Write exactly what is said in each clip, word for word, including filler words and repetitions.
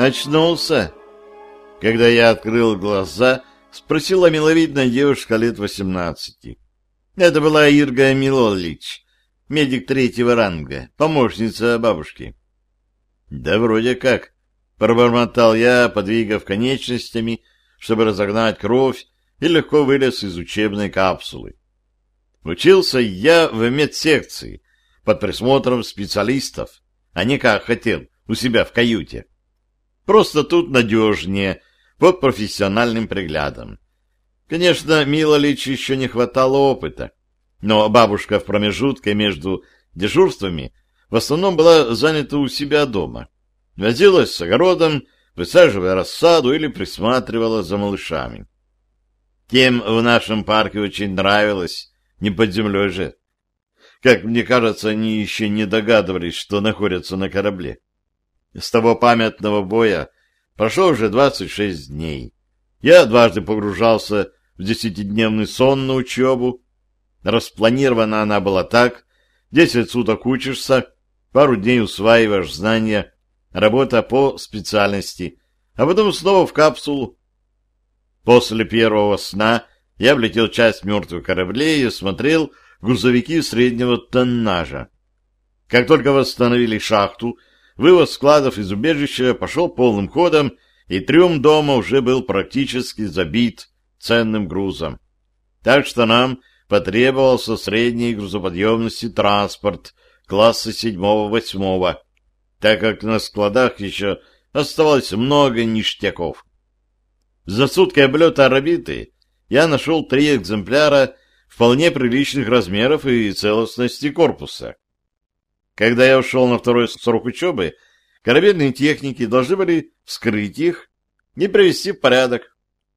Очнулся. Когда я открыл глаза, спросила миловидная девушка лет восемнадцати. Это была Ирга Милолич, медик третьего ранга, помощница бабушки. Да вроде как, пробормотал я, подвигав конечностями, чтобы разогнать кровь, и легко вылез из учебной капсулы. Учился я в медсекции, под присмотром специалистов, а не как хотел, у себя в каюте. Просто тут надежнее, под профессиональным приглядом. Конечно, Милолич еще не хватало опыта, но бабушка в промежутке между дежурствами в основном была занята у себя дома. Возилась с огородом, высаживая рассаду или присматривала за малышами. Тем в нашем парке очень нравилось, не под землей же. Как мне кажется, они еще не догадывались, что находятся на корабле. С того памятного боя прошло уже двадцать шесть дней. Я дважды погружался в десятидневный сон на учебу. Распланирована она была так: десять суток учишься, пару дней усваиваешь знания, работа по специальности, а потом снова в капсулу. После первого сна я влетел в часть мертвых кораблей и осмотрел грузовики среднего тоннажа. Как только восстановили шахту, вывоз складов из убежища пошел полным ходом, и трюм дома уже был практически забит ценным грузом. Так что нам потребовался средней грузоподъемности транспорт класса седьмого-восьмого, так как на складах еще оставалось много ништяков. За сутки облета орбиты я нашел три экземпляра вполне приличных размеров и целостности корпуса. Когда я ушел на второй срок учебы, корабельные техники должны были вскрыть их и привести в порядок.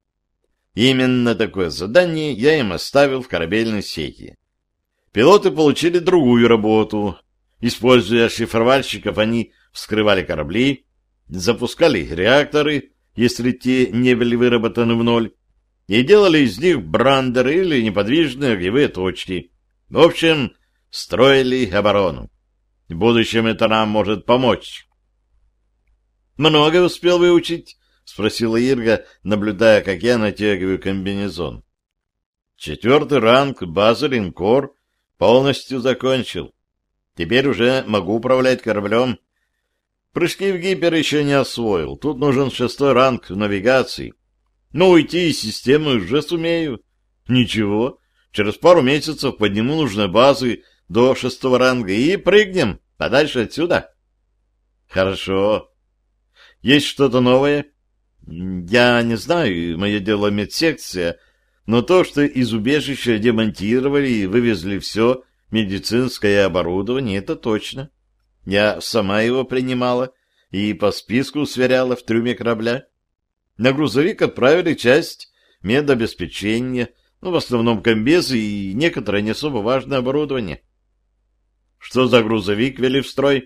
Именно такое задание я им оставил в корабельной сети. Пилоты получили другую работу. Используя шифровальщиков, они вскрывали корабли, запускали реакторы, если те не были выработаны в ноль, и делали из них брандеры или неподвижные огневые точки. В общем, строили оборону. В будущем это нам может помочь. «Много успел выучить?» — спросила Ирга, наблюдая, как я натягиваю комбинезон. «Четвертый ранг базы линкор полностью закончил. Теперь уже могу управлять кораблем. Прыжки в гипер еще не освоил. Тут нужен шестой ранг в навигации. Но уйти из системы уже сумею. Ничего, через пару месяцев подниму нужные базы до шестого ранга и прыгнем подальше отсюда». «Хорошо. Есть что-то новое?» «Я не знаю, мое дело медсекция, но то, что из убежища демонтировали и вывезли все медицинское оборудование, это точно. Я сама его принимала и по списку сверяла в трюме корабля. На грузовик отправили часть медобеспечения, ну, в основном комбезы и некоторое не особо важное оборудование». «Что за грузовик ввели в строй?»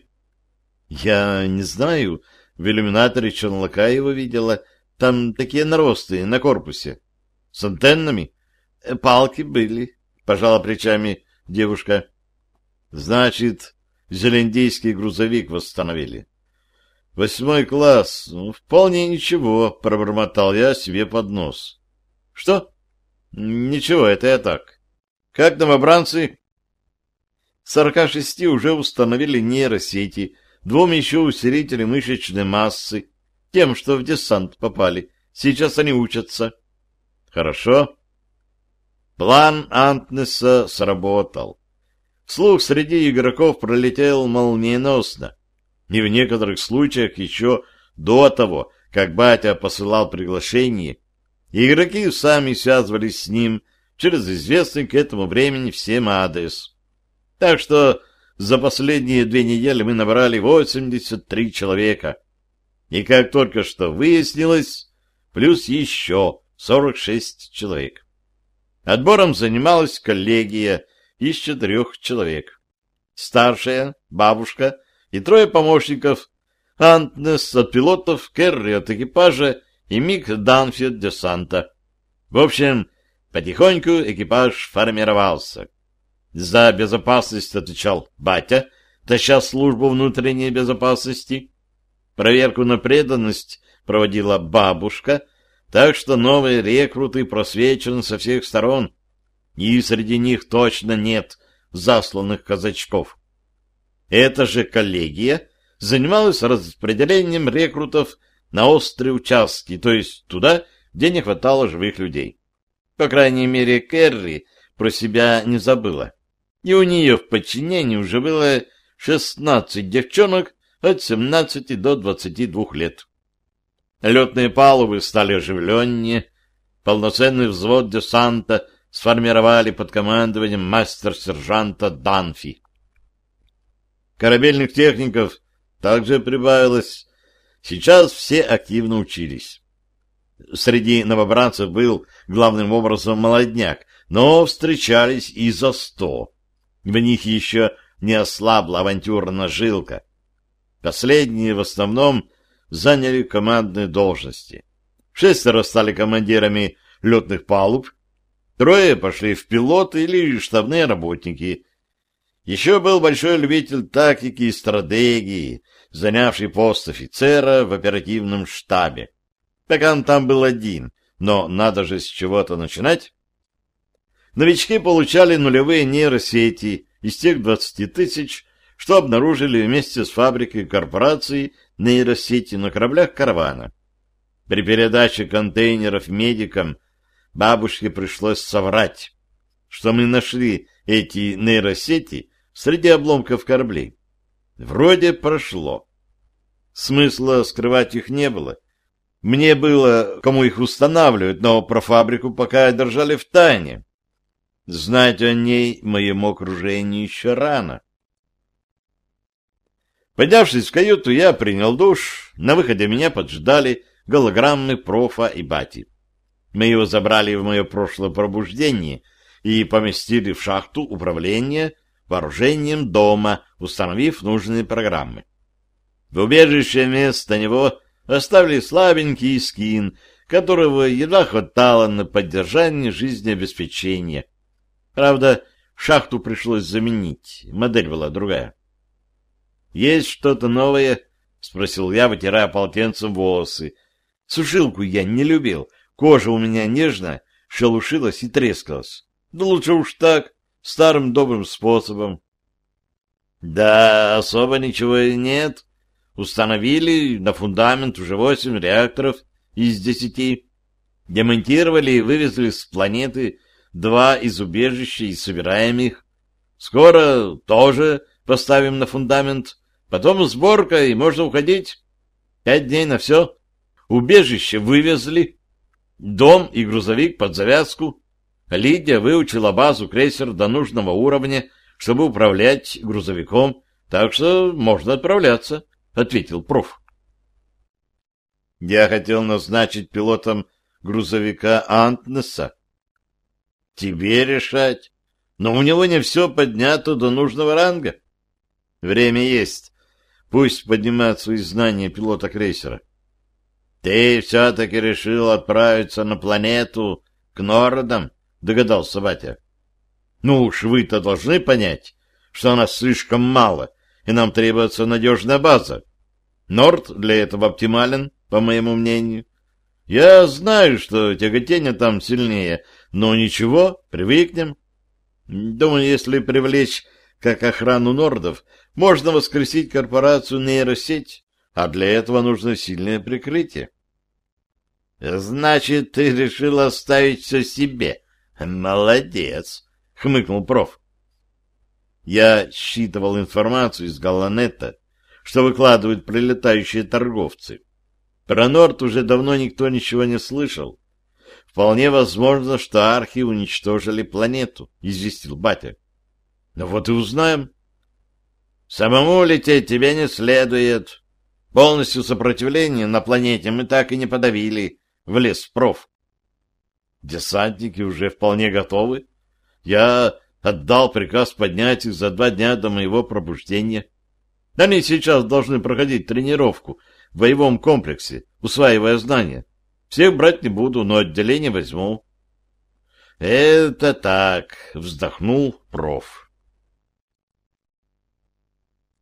«Я не знаю. В иллюминаторе челнока его видела. Там такие наросты на корпусе. С антеннами. Палки были», — пожала плечами девушка. «Значит, зелендейский грузовик восстановили». «Восьмой класс. Ну, вполне ничего», — пробормотал я себе под нос. «Что?» «Ничего, это я так. Как новобранцы?» сорока шести уже установили нейросети, двум еще усилители мышечной массы, тем, что в десант попали. Сейчас они учатся». «Хорошо». План Антнеса сработал. Слух среди игроков пролетел молниеносно. И в некоторых случаях еще до того, как батя посылал приглашение, игроки сами связывались с ним через известный к этому времени всем адрес. Так что за последние две недели мы набрали восемьдесят три человека. И как только что выяснилось, плюс еще сорок шесть человек. Отбором занималась коллегия из четырех человек. Старшая, бабушка и трое помощников: Антнес от пилотов, Керри от экипажа и Мик Данфи от десанта. В общем, потихоньку экипаж формировался. За безопасность отвечал батя, таща службу внутренней безопасности. Проверку на преданность проводила бабушка, так что новые рекруты просвечены со всех сторон, и среди них точно нет засланных казачков. Эта же коллегия занималась распределением рекрутов на острые участки, то есть туда, где не хватало живых людей. По крайней мере, Кэрри про себя не забыла. И у нее в подчинении уже было шестнадцать девчонок от семнадцати до двадцати двух лет. Летные палубы стали оживленнее, полноценный взвод десанта сформировали под командованием мастер-сержанта Данфи. Корабельных техников также прибавилось. Сейчас все активно учились. Среди новобранцев был главным образом молодняк, но встречались и за сто. В них еще не ослабла авантюрная жилка. Последние в основном заняли командные должности. Шестеро стали командирами летных палуб, трое пошли в пилоты или штабные работники. Еще был большой любитель тактики и стратегии, занявший пост офицера в оперативном штабе. Пока он там был один, но надо же с чего-то начинать. Новички получали нулевые нейросети из тех двадцати тысяч, что обнаружили вместе с фабрикой корпорации нейросети на кораблях каравана. При передаче контейнеров медикам бабушке пришлось соврать, что мы нашли эти нейросети среди обломков кораблей. Вроде прошло. Смысла скрывать их не было. Мне было кому их устанавливать, но про фабрику пока держали в тайне. Знать о ней моему окружению еще рано. Поднявшись в каюту, я принял душ. На выходе меня поджидали голограммы профа и бати. Мы его забрали в мое прошлое пробуждение и поместили в шахту управления вооружением дома, установив нужные программы. В убежище вместо него оставили слабенький скин, которого едва хватало на поддержание жизнеобеспечения. Правда, шахту пришлось заменить, модель была другая. «Есть что-то новое?» — спросил я, вытирая полотенцем волосы. Сушилку я не любил, кожа у меня нежная, шелушилась и трескалась. Да лучше уж так, старым добрым способом. Да, особо ничего и нет. Установили на фундамент уже восемь реакторов из десяти. Демонтировали и вывезли с планеты два из убежища и собираем их. Скоро тоже поставим на фундамент. Потом сборка, и можно уходить. Пять дней на все. Убежище вывезли. Дом и грузовик под завязку. Лидия выучила базу крейсер до нужного уровня, чтобы управлять грузовиком, так что можно отправляться, — ответил проф. Я хотел назначить пилотом грузовика Антнеса. Тебе решать, но у него не все поднято до нужного ранга. Время есть, пусть поднимает свои знания пилота крейсера. Ты все-таки решил отправиться на планету к Нордам, — догадался батя. Ну уж вы-то должны понять, что нас слишком мало, и нам требуется надежная база. Норд для этого оптимален, по моему мнению. Я знаю, что тяготение там сильнее, но ничего, привыкнем. Думаю, если привлечь как охрану Нордов, можно воскресить корпорацию нейросеть, а для этого нужно сильное прикрытие. Значит, ты решил оставить все себе. Молодец, хмыкнул проф. Я считывал информацию из Галланета, что выкладывают прилетающие торговцы. Про Норд уже давно никто ничего не слышал. Вполне возможно, что архи уничтожили планету, известил батя. Ну вот и узнаем. Самому лететь тебе не следует. Полностью сопротивление на планете мы так и не подавили, влез проф. Десантники уже вполне готовы. Я отдал приказ поднять их за два дня до моего пробуждения. Они сейчас должны проходить тренировку в боевом комплексе, усваивая знания. Всех брать не буду, но отделение возьму. — Это так, — вздохнул проф.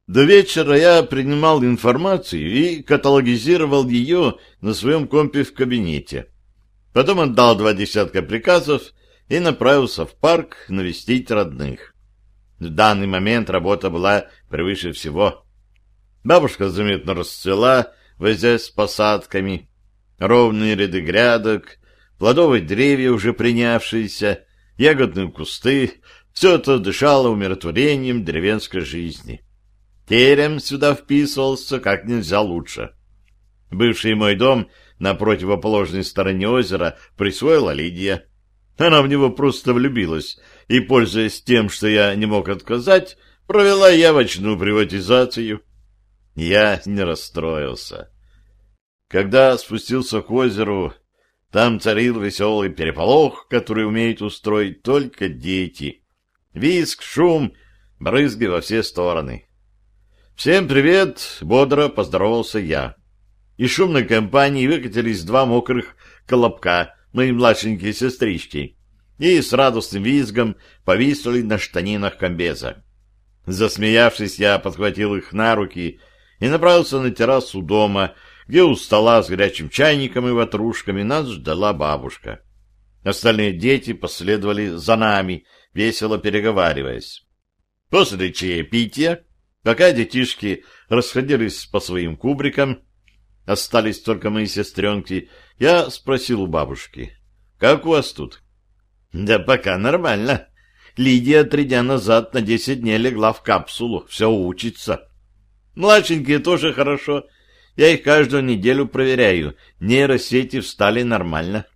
До вечера я принимал информацию и каталогизировал ее на своем компе в кабинете. Потом отдал два десятка приказов и направился в парк навестить родных. В данный момент работа была превыше всего. Бабушка заметно расцвела, возясь с посадками. Ровные ряды грядок, плодовые деревья, уже принявшиеся, ягодные кусты — все это дышало умиротворением деревенской жизни. Терем сюда вписывался как нельзя лучше. Бывший мой дом на противоположной стороне озера присвоила Лидия. Она в него просто влюбилась и, пользуясь тем, что я не мог отказать, провела явочную приватизацию. Я не расстроился. Когда спустился к озеру, там царил веселый переполох, который умеют устроить только дети. Визг, шум, брызги во все стороны. «Всем привет!» — бодро поздоровался я. Из шумной компании выкатились два мокрых колобка, мои младшенькие сестрички, и с радостным визгом повисли на штанинах комбеза. Засмеявшись, я подхватил их на руки и направился на террасу дома, где у стола с горячим чайником и ватрушками нас ждала бабушка. Остальные дети последовали за нами, весело переговариваясь. После чаепития, пока детишки расходились по своим кубрикам, остались только мои сестренки, я спросил у бабушки: «Как у вас тут?» «Да пока нормально. Лидия три дня назад на десять дней легла в капсулу, все учится. Младшенькие тоже хорошо. Я их каждую неделю проверяю. Нейросети встали нормально».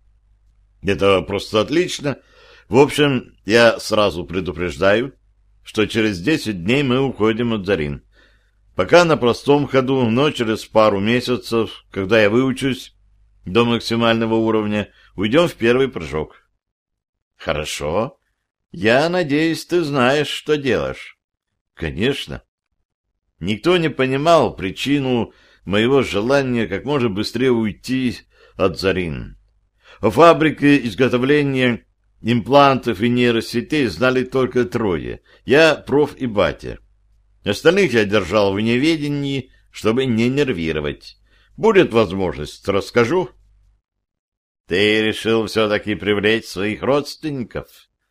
«Это просто отлично. В общем, я сразу предупреждаю, что через десять дней мы уходим от Зарин. Пока на простом ходу, но через пару месяцев, когда я выучусь до максимального уровня, уйдем в первый прыжок». «Хорошо. Я надеюсь, ты знаешь, что делаешь». «Конечно». Никто не понимал причину моего желания как можно быстрее уйти от Зарин. О фабрике изготовления имплантов и нейросетей знали только трое — я, проф и батя. Остальных я держал в неведении, чтобы не нервировать. Будет возможность, расскажу. Ты решил все-таки привлечь своих родственников?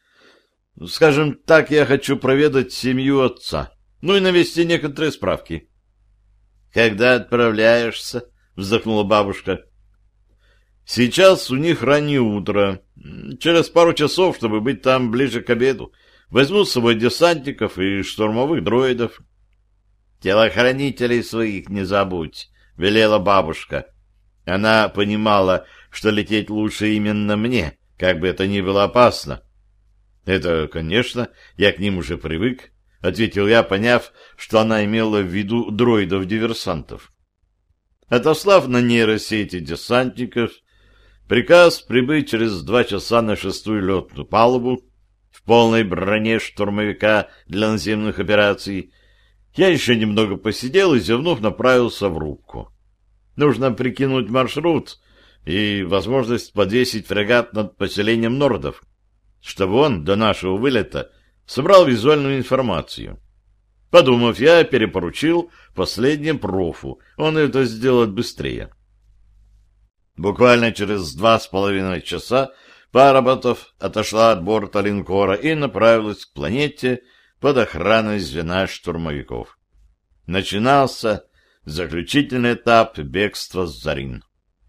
Скажем так, я хочу проведать семью отца, ну и навести некоторые справки. Когда отправляешься? Вздохнула бабушка. Сейчас у них раннее утро. Через пару часов, чтобы быть там ближе к обеду, возьму с собой десантников и штурмовых дроидов. Телохранителей своих не забудь, велела бабушка. Она понимала, что лететь лучше именно мне, как бы это ни было опасно. Это, конечно, я к ним уже привык, ответил я, поняв, что она имела в виду дроидов-диверсантов. Отослав на нейросети десантников, приказ прибыть через два часа на шестую летную палубу в полной броне штурмовика для наземных операций, я еще немного посидел и, зевнув, направился в рубку. Нужно прикинуть маршрут и возможность подвесить фрегат над поселением нордов, чтобы он до нашего вылета собрал визуальную информацию. Подумав, я перепоручил последнее профу, он это сделает быстрее. Буквально через два с половиной часа пара ботов отошла от борта линкора и направилась к планете под охраной звена штурмовиков. Начинался заключительный этап бегства с Зарин.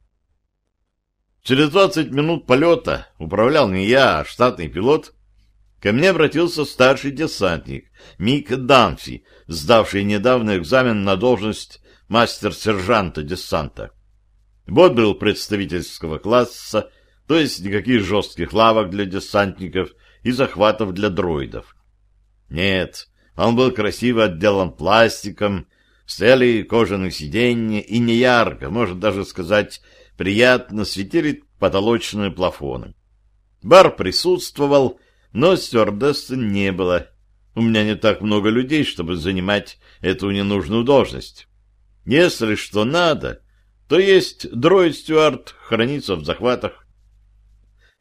Через двадцать минут полета, управлял не я, а штатный пилот, ко мне обратился старший десантник Мик Данфи, сдавший недавно экзамен на должность мастер-сержанта десанта. Бот был представительского класса, то есть никаких жестких лавок для десантников и захватов для дроидов. Нет, он был красиво отделан пластиком, стояли кожаные сиденья и неярко, можно даже сказать, приятно светили потолочные плафоны. Бар присутствовал, но стюардессы не было. У меня не так много людей, чтобы занимать эту ненужную должность. Если что надо, то есть дроид-стюард, хранится в захватах.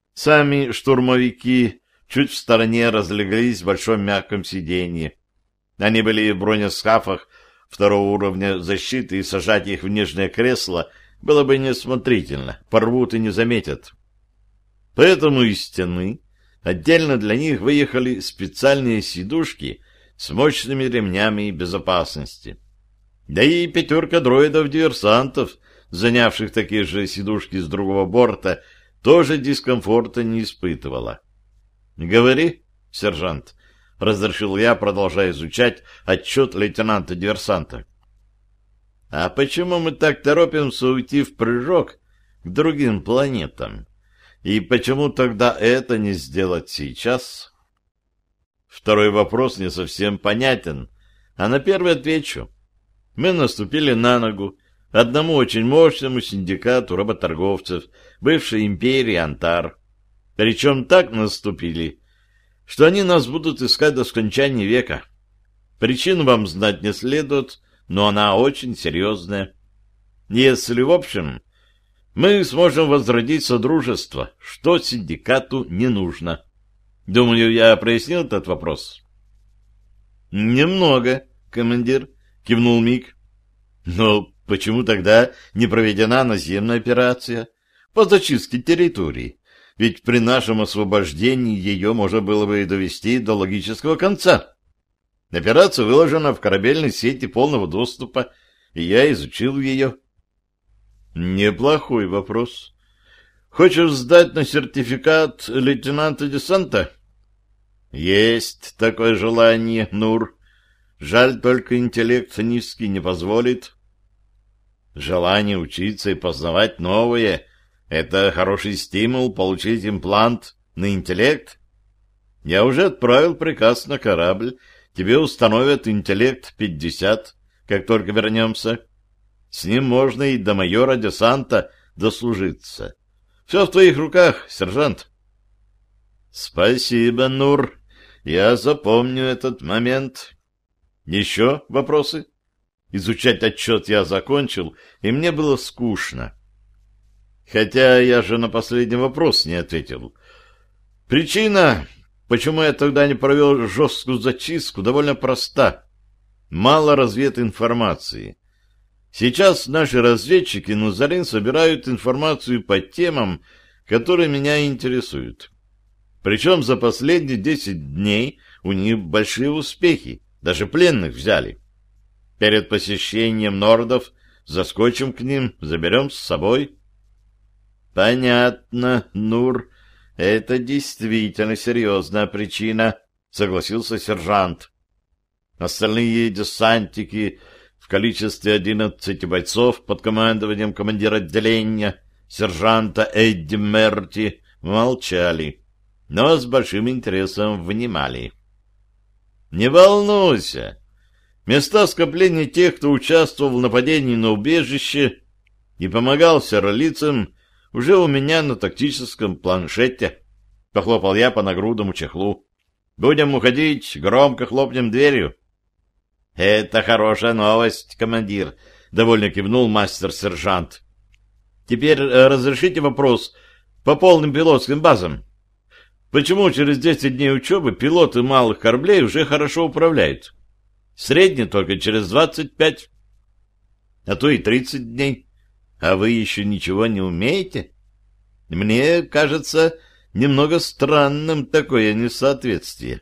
Сами штурмовики чуть в стороне разлеглись в большом мягком сиденье. Они были в бронескафах второго уровня защиты, и сажать их в нежное кресло было бы неосмотрительно, порвут и не заметят. Поэтому из стены отдельно для них выехали специальные сидушки с мощными ремнями безопасности. Да и пятерка дроидов-диверсантов, занявших такие же сидушки с другого борта, тоже дискомфорта не испытывала. — Говори, сержант, — разрешил я, продолжая изучать отчет лейтенанта-диверсанта. — А почему мы так торопимся уйти в прыжок к другим планетам? И почему тогда это не сделать сейчас? Второй вопрос не совсем понятен, а на первый отвечу. Мы наступили на ногу одному очень мощному синдикату работорговцев бывшей империи Антар. Причем так наступили, что они нас будут искать до скончания века. Причину вам знать не следует, но она очень серьезная. Если в общем, мы сможем возродить содружество, что синдикату не нужно. Думаю, я прояснил этот вопрос. — Немного, командир, — кивнул Мик. — Но почему тогда не проведена наземная операция по зачистке территории? Ведь при нашем освобождении ее можно было бы довести до логического конца. Операция выложена в корабельной сети полного доступа, и я изучил ее. Неплохой вопрос. Хочешь сдать на сертификат лейтенанта десанта? Есть такое желание, Нур. Жаль, только интеллект низкий не позволит. Желание учиться и познавать новое — это хороший стимул получить имплант на интеллект. Я уже отправил приказ на корабль. Тебе установят интеллект пятьдесят, как только вернемся. С ним можно и до майора десанта дослужиться. Все в твоих руках, сержант. Спасибо, Нур. Я запомню этот момент. Еще вопросы? Изучать отчет я закончил, и мне было скучно. Хотя я же на последний вопрос не ответил. Причина, почему я тогда не провел жесткую зачистку, довольно проста. Мало развединформации. Сейчас наши разведчики Нузарин собирают информацию по темам, которые меня интересуют. Причем за последние десять дней у них большие успехи, даже пленных взяли. Перед посещением нордов заскочим к ним, заберем с собой. Понятно, Нур, это действительно серьезная причина, согласился сержант. Остальные десантники в количестве одиннадцати бойцов под командованием командира отделения, сержанта Эдди Мерти, молчали, но с большим интересом внимали. Не волнуйся. Места скопления тех, кто участвовал в нападении на убежище и помогал серлицам, уже у меня на тактическом планшете. Похлопал я по нагрудному чехлу. Будем уходить, громко хлопнем дверью. Это хорошая новость, командир, довольно кивнул мастер-сержант. Теперь разрешите вопрос по полным пилотским базам. Почему через десять дней учебы пилоты малых кораблей уже хорошо управляют? Средний только через двадцать пять, а то и тридцать дней. А вы еще ничего не умеете? Мне кажется немного странным такое несоответствие.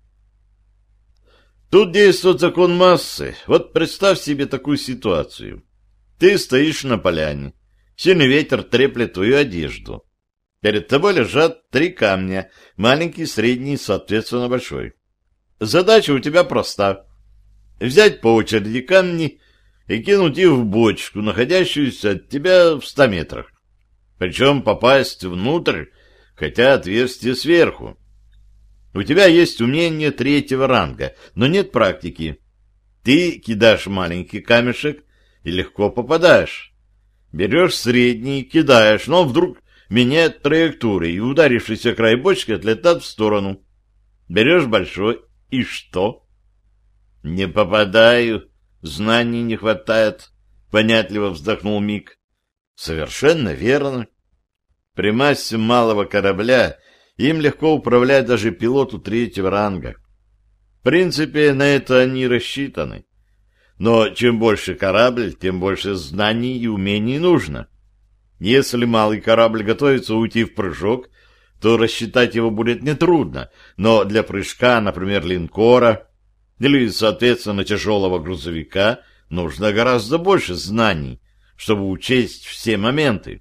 Тут действует закон массы. Вот представь себе такую ситуацию. Ты стоишь на поляне. Сильный ветер треплет твою одежду. Перед тобой лежат три камня, маленький, средний, соответственно, большой. Задача у тебя проста. Взять по очереди камни и кинуть их в бочку, находящуюся от тебя в ста метрах. Причем попасть внутрь, хотя отверстие сверху. У тебя есть умение третьего ранга, но нет практики. Ты кидаешь маленький камешек и легко попадаешь. Берешь средний, кидаешь, но вдруг меняет траекторию, и ударившийся край бочки отлетает в сторону. Берешь большой, и что? Не попадаю, знаний не хватает, понятливо вздохнул Мик. Совершенно верно. При массе малого корабля им легко управлять даже пилоту третьего ранга. принципе, на это они рассчитаны. Но чем больше корабль, тем больше знаний и умений нужно. Если малый корабль готовится уйти в прыжок, то рассчитать его будет нетрудно, но для прыжка, например, линкора или, соответственно, тяжелого грузовика нужно гораздо больше знаний, чтобы учесть все моменты.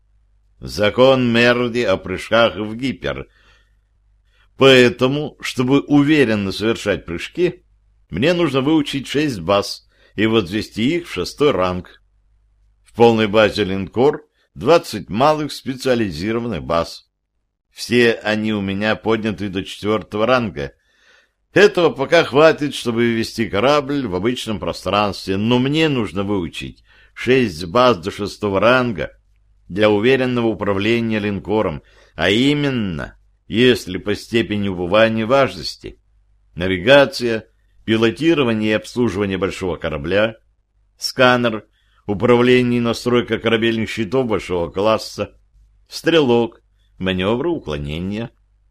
Закон Мерди о прыжках в гипер. Поэтому, чтобы уверенно совершать прыжки, мне нужно выучить шесть баз и возвести их в шестой ранг. В полной базе линкор двадцать малых специализированных баз. Все они у меня подняты до четвертого ранга. Этого пока хватит, чтобы ввести корабль в обычном пространстве, но мне нужно выучить шесть баз до шестого ранга для уверенного управления линкором, а именно, если по степени убывания важности: навигация, пилотирование и обслуживание большого корабля, сканер, управление и настройка корабельных щитов большого класса, стрелок, маневры уклонения.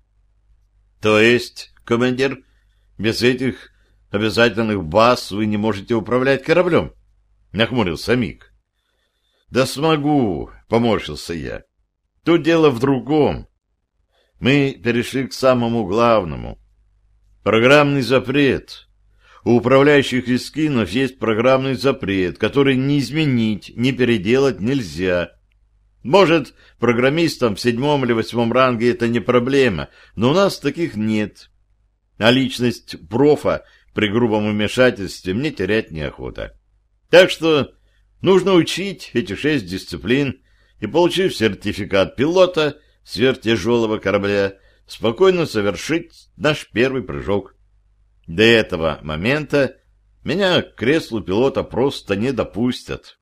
То есть, командир, без этих обязательных баз вы не можете управлять кораблем? Нахмурился Мик. Да смогу, поморщился я. Тут дело в другом. Мы перешли к самому главному. Программный запрет. У управляющих эскинов есть программный запрет, который ни изменить, ни переделать нельзя. Может, программистам в седьмом или восьмом ранге это не проблема, но у нас таких нет. А личность профа при грубом вмешательстве мне терять неохота. Так что нужно учить эти шесть дисциплин и, получив сертификат пилота сверхтяжелого корабля, спокойно совершить наш первый прыжок. До этого момента меня к креслу пилота просто не допустят.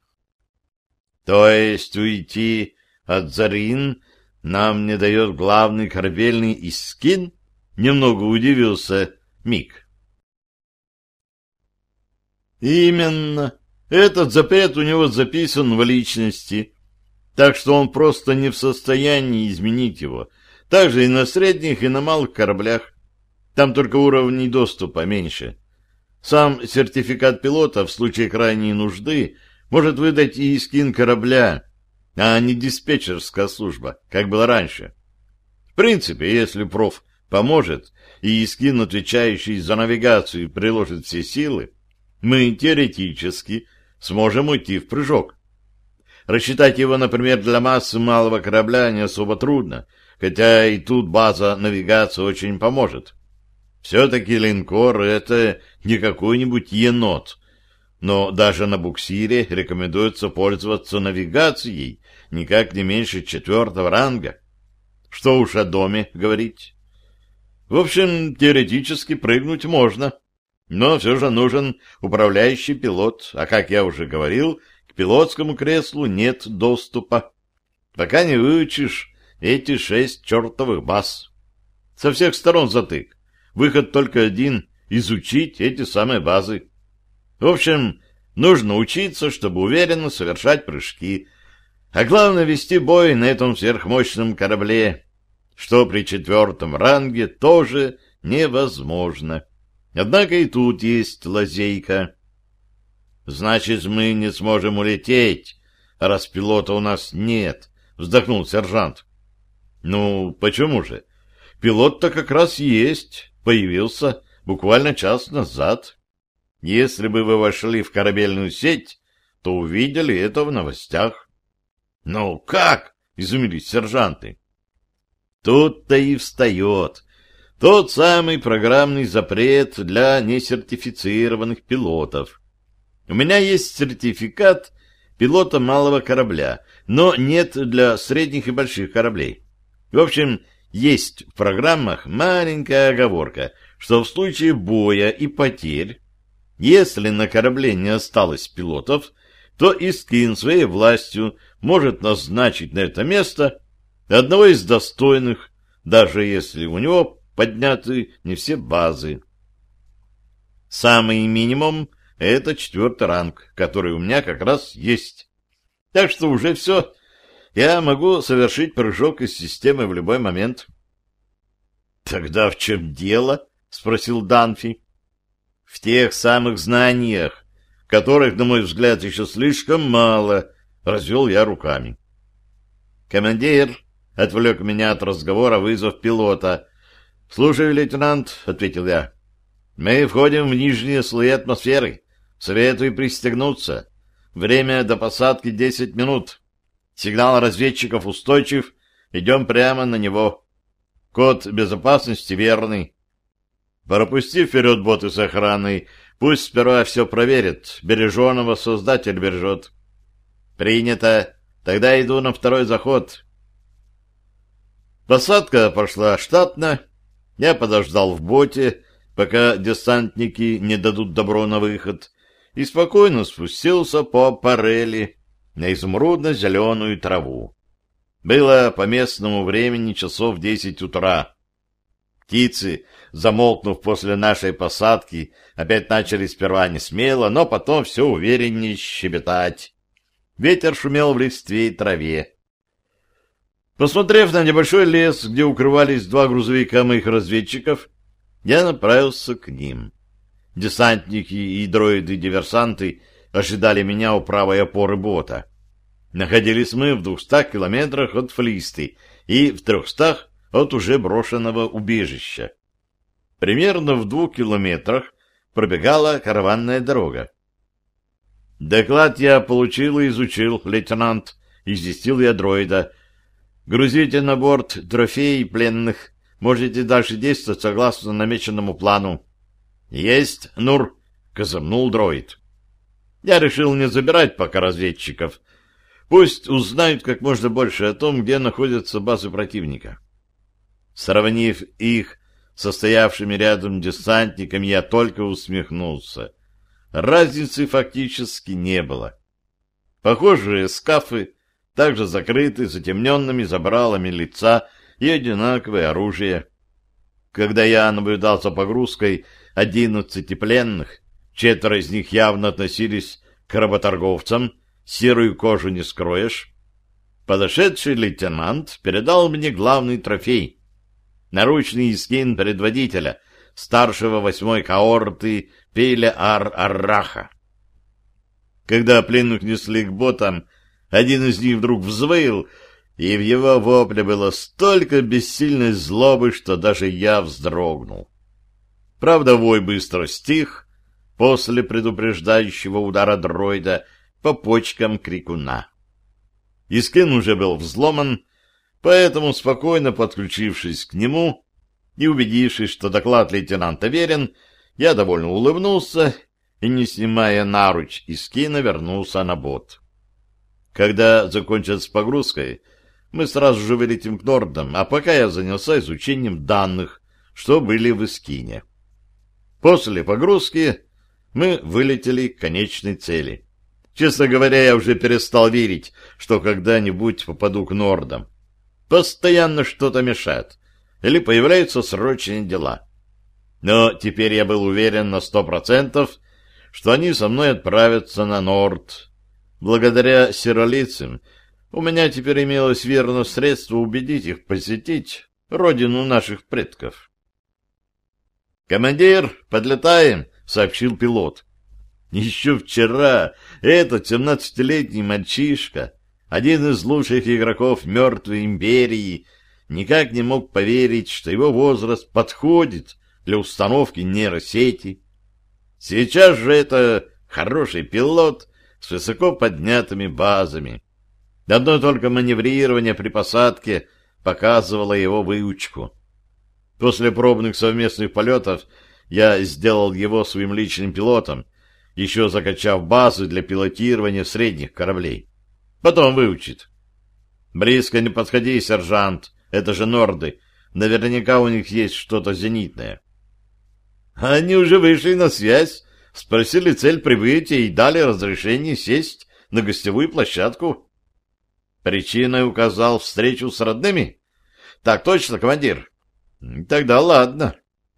То есть уйти от Зарин нам не дает главный корабельный эскин? Немного удивился Мик. Именно. Этот запрет у него записан в личности, так что он просто не в состоянии изменить его. Также и на средних, и на малых кораблях. Там только уровней доступа меньше. Сам сертификат пилота в случае крайней нужды может выдать и эскин корабля, а не диспетчерская служба, как было раньше. В принципе, если проф поможет, и эскин, отвечающий за навигацию, приложит все силы, мы теоретически сможем уйти в прыжок. Рассчитать его, например, для массы малого корабля не особо трудно, хотя и тут база навигации очень поможет. Все-таки линкор — это не какой-нибудь енот, но даже на буксире рекомендуется пользоваться навигацией никак не меньше четвертого ранга. Что уж о доме говорить. В общем, теоретически прыгнуть можно, но все же нужен управляющий пилот, а, как я уже говорил, к пилотскому креслу нет доступа, пока не выучишь эти шесть чертовых баз. Со всех сторон затык. Выход только один — изучить эти самые базы. В общем, нужно учиться, чтобы уверенно совершать прыжки, а главное — вести бой на этом сверхмощном корабле, что при четвертом ранге тоже невозможно. Однако и тут есть лазейка. «Значит, мы не сможем улететь, раз пилота у нас нет», — вздохнул сержант. «Ну, почему же? Пилот-то как раз есть». Появился буквально час назад. Если бы вы вошли в корабельную сеть, то увидели это в новостях. — Ну как? — изумились сержанты. Тут-то и встает тот самый программный запрет для несертифицированных пилотов. У меня есть сертификат пилота малого корабля, но нет для средних и больших кораблей. В общем, есть в программах маленькая оговорка, что в случае боя и потерь, если на корабле не осталось пилотов, то эскин своей властью может назначить на это место одного из достойных, даже если у него подняты не все базы. Самый минимум — это четвертый ранг, который у меня как раз есть. Так что уже все. Я могу совершить прыжок из системы в любой момент. — Тогда в чем дело? — спросил Данфи. В тех самых знаниях, которых, на мой взгляд, еще слишком мало, развел я руками. «Командир!» — отвлек меня от разговора вызов пилота. «Слушаю, лейтенант», — ответил я. «Мы входим в нижние слои атмосферы. Советую пристегнуться. Время до посадки десять минут. Сигнал разведчиков устойчив. Идем прямо на него. Код безопасности верный. Пропусти вперед боты с охраной. Пусть сперва все проверят. Береженого Создатель бережет». «Принято. Тогда иду на второй заход». Посадка прошла штатно. Я подождал в боте, пока десантники не дадут добро на выход, и спокойно спустился по аппарели на изумрудно-зеленую траву. Было по местному времени часов десять утра. Птицы, замолкнув после нашей посадки, опять начали сперва не смело, но потом все увереннее щебетать. Ветер шумел в листве и траве. Посмотрев на небольшой лес, где укрывались два грузовика моих разведчиков, я направился к ним. Десантники и дроиды-диверсанты ожидали меня у правой опоры бота. Находились мы в двухстах километрах от Флисты и в трехстах от уже брошенного убежища. Примерно в двух километрах пробегала караванная дорога. «Доклад я получил и изучил, лейтенант», — известил я дроида. «Грузите на борт трофеи пленных. Можете дальше действовать согласно намеченному плану». «Есть, Нур», — козырнул дроид. Я решил не забирать пока разведчиков. Пусть узнают как можно больше о том, где находятся базы противника. Сравнив их со стоявшими рядом десантниками, я только усмехнулся. Разницы фактически не было. Похожие скафы, также закрыты затемненными забралами лица и одинаковое оружие. Когда я наблюдал за погрузкой одиннадцати пленных, четверо из них явно относились к работорговцам, серую кожу не скроешь. Подошедший лейтенант передал мне главный трофей — наручный скин предводителя, старшего восьмой коорты Пеля Ар-Арраха. Когда пленных несли к ботам, один из них вдруг взвыл, и в его вопле было столько бессильной злобы, что даже я вздрогнул. Правда, вой быстро стих после предупреждающего удара дроида по почкам крикуна. Искин уже был взломан, поэтому, спокойно подключившись к нему и убедившись, что доклад лейтенанта верен, я довольно улыбнулся и, не снимая наруч Искина, вернулся на бот. Когда закончат с погрузкой, мы сразу же вылетим к Нордам, а пока я занялся изучением данных, что были в Искине. После погрузки мы вылетели к конечной цели. Честно говоря, я уже перестал верить, что когда-нибудь попаду к Нордам. Постоянно что-то мешает, или появляются срочные дела. Но теперь я был уверен на сто процентов, что они со мной отправятся на Норд. Благодаря сиролицам у меня теперь имелось верное средство убедить их посетить родину наших предков. «Командир, подлетаем!» — сообщил пилот. Еще вчера этот семнадцатилетний мальчишка, один из лучших игроков мертвой империи, никак не мог поверить, что его возраст подходит для установки нейросети. Сейчас же это хороший пилот с высоко поднятыми базами. Одно только маневрирование при посадке показывало его выучку. После пробных совместных полетов я сделал его своим личным пилотом, еще закачав базы для пилотирования средних кораблей. Потом выучит. Близко не подходи, сержант, это же Норды. Наверняка у них есть что-то зенитное. Они уже вышли на связь, спросили цель прибытия и дали разрешение сесть на гостевую площадку. Причиной указал встречу с родными? Так точно, командир. Тогда ладно.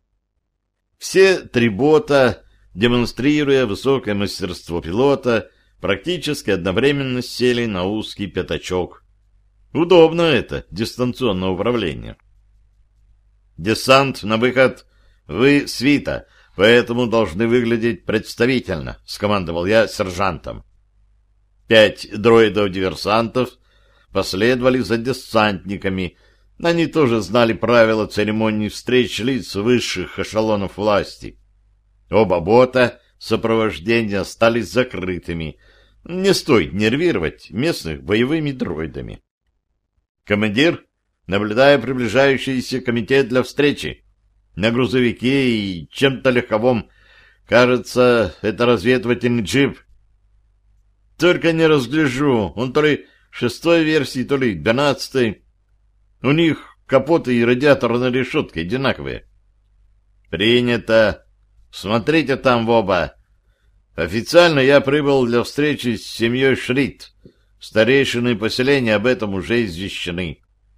Все три бота, демонстрируя высокое мастерство пилота, практически одновременно сели на узкий пятачок. Удобно это, дистанционное управление. Десант на выход. Вы свита. поэтому должны выглядеть представительно, — скомандовал я сержантом. Пять дроидов-диверсантов последовали за десантниками. Они тоже знали правила церемонии встреч лиц высших эшелонов власти. Оба бота сопровождения остались закрытыми. Не стоит нервировать местных боевыми дроидами. Командир, наблюдая приближающийся комитет для встречи, на грузовике и чем-то легковом, кажется, это разведывательный джип. Только не разгляжу, он то ли шестой версии, то ли двенадцатой. У них капоты и радиаторные решетки одинаковые. Принято. Смотрите там в оба. Официально я прибыл для встречи с семьей Шрид. Старейшины поселения об этом уже извещены.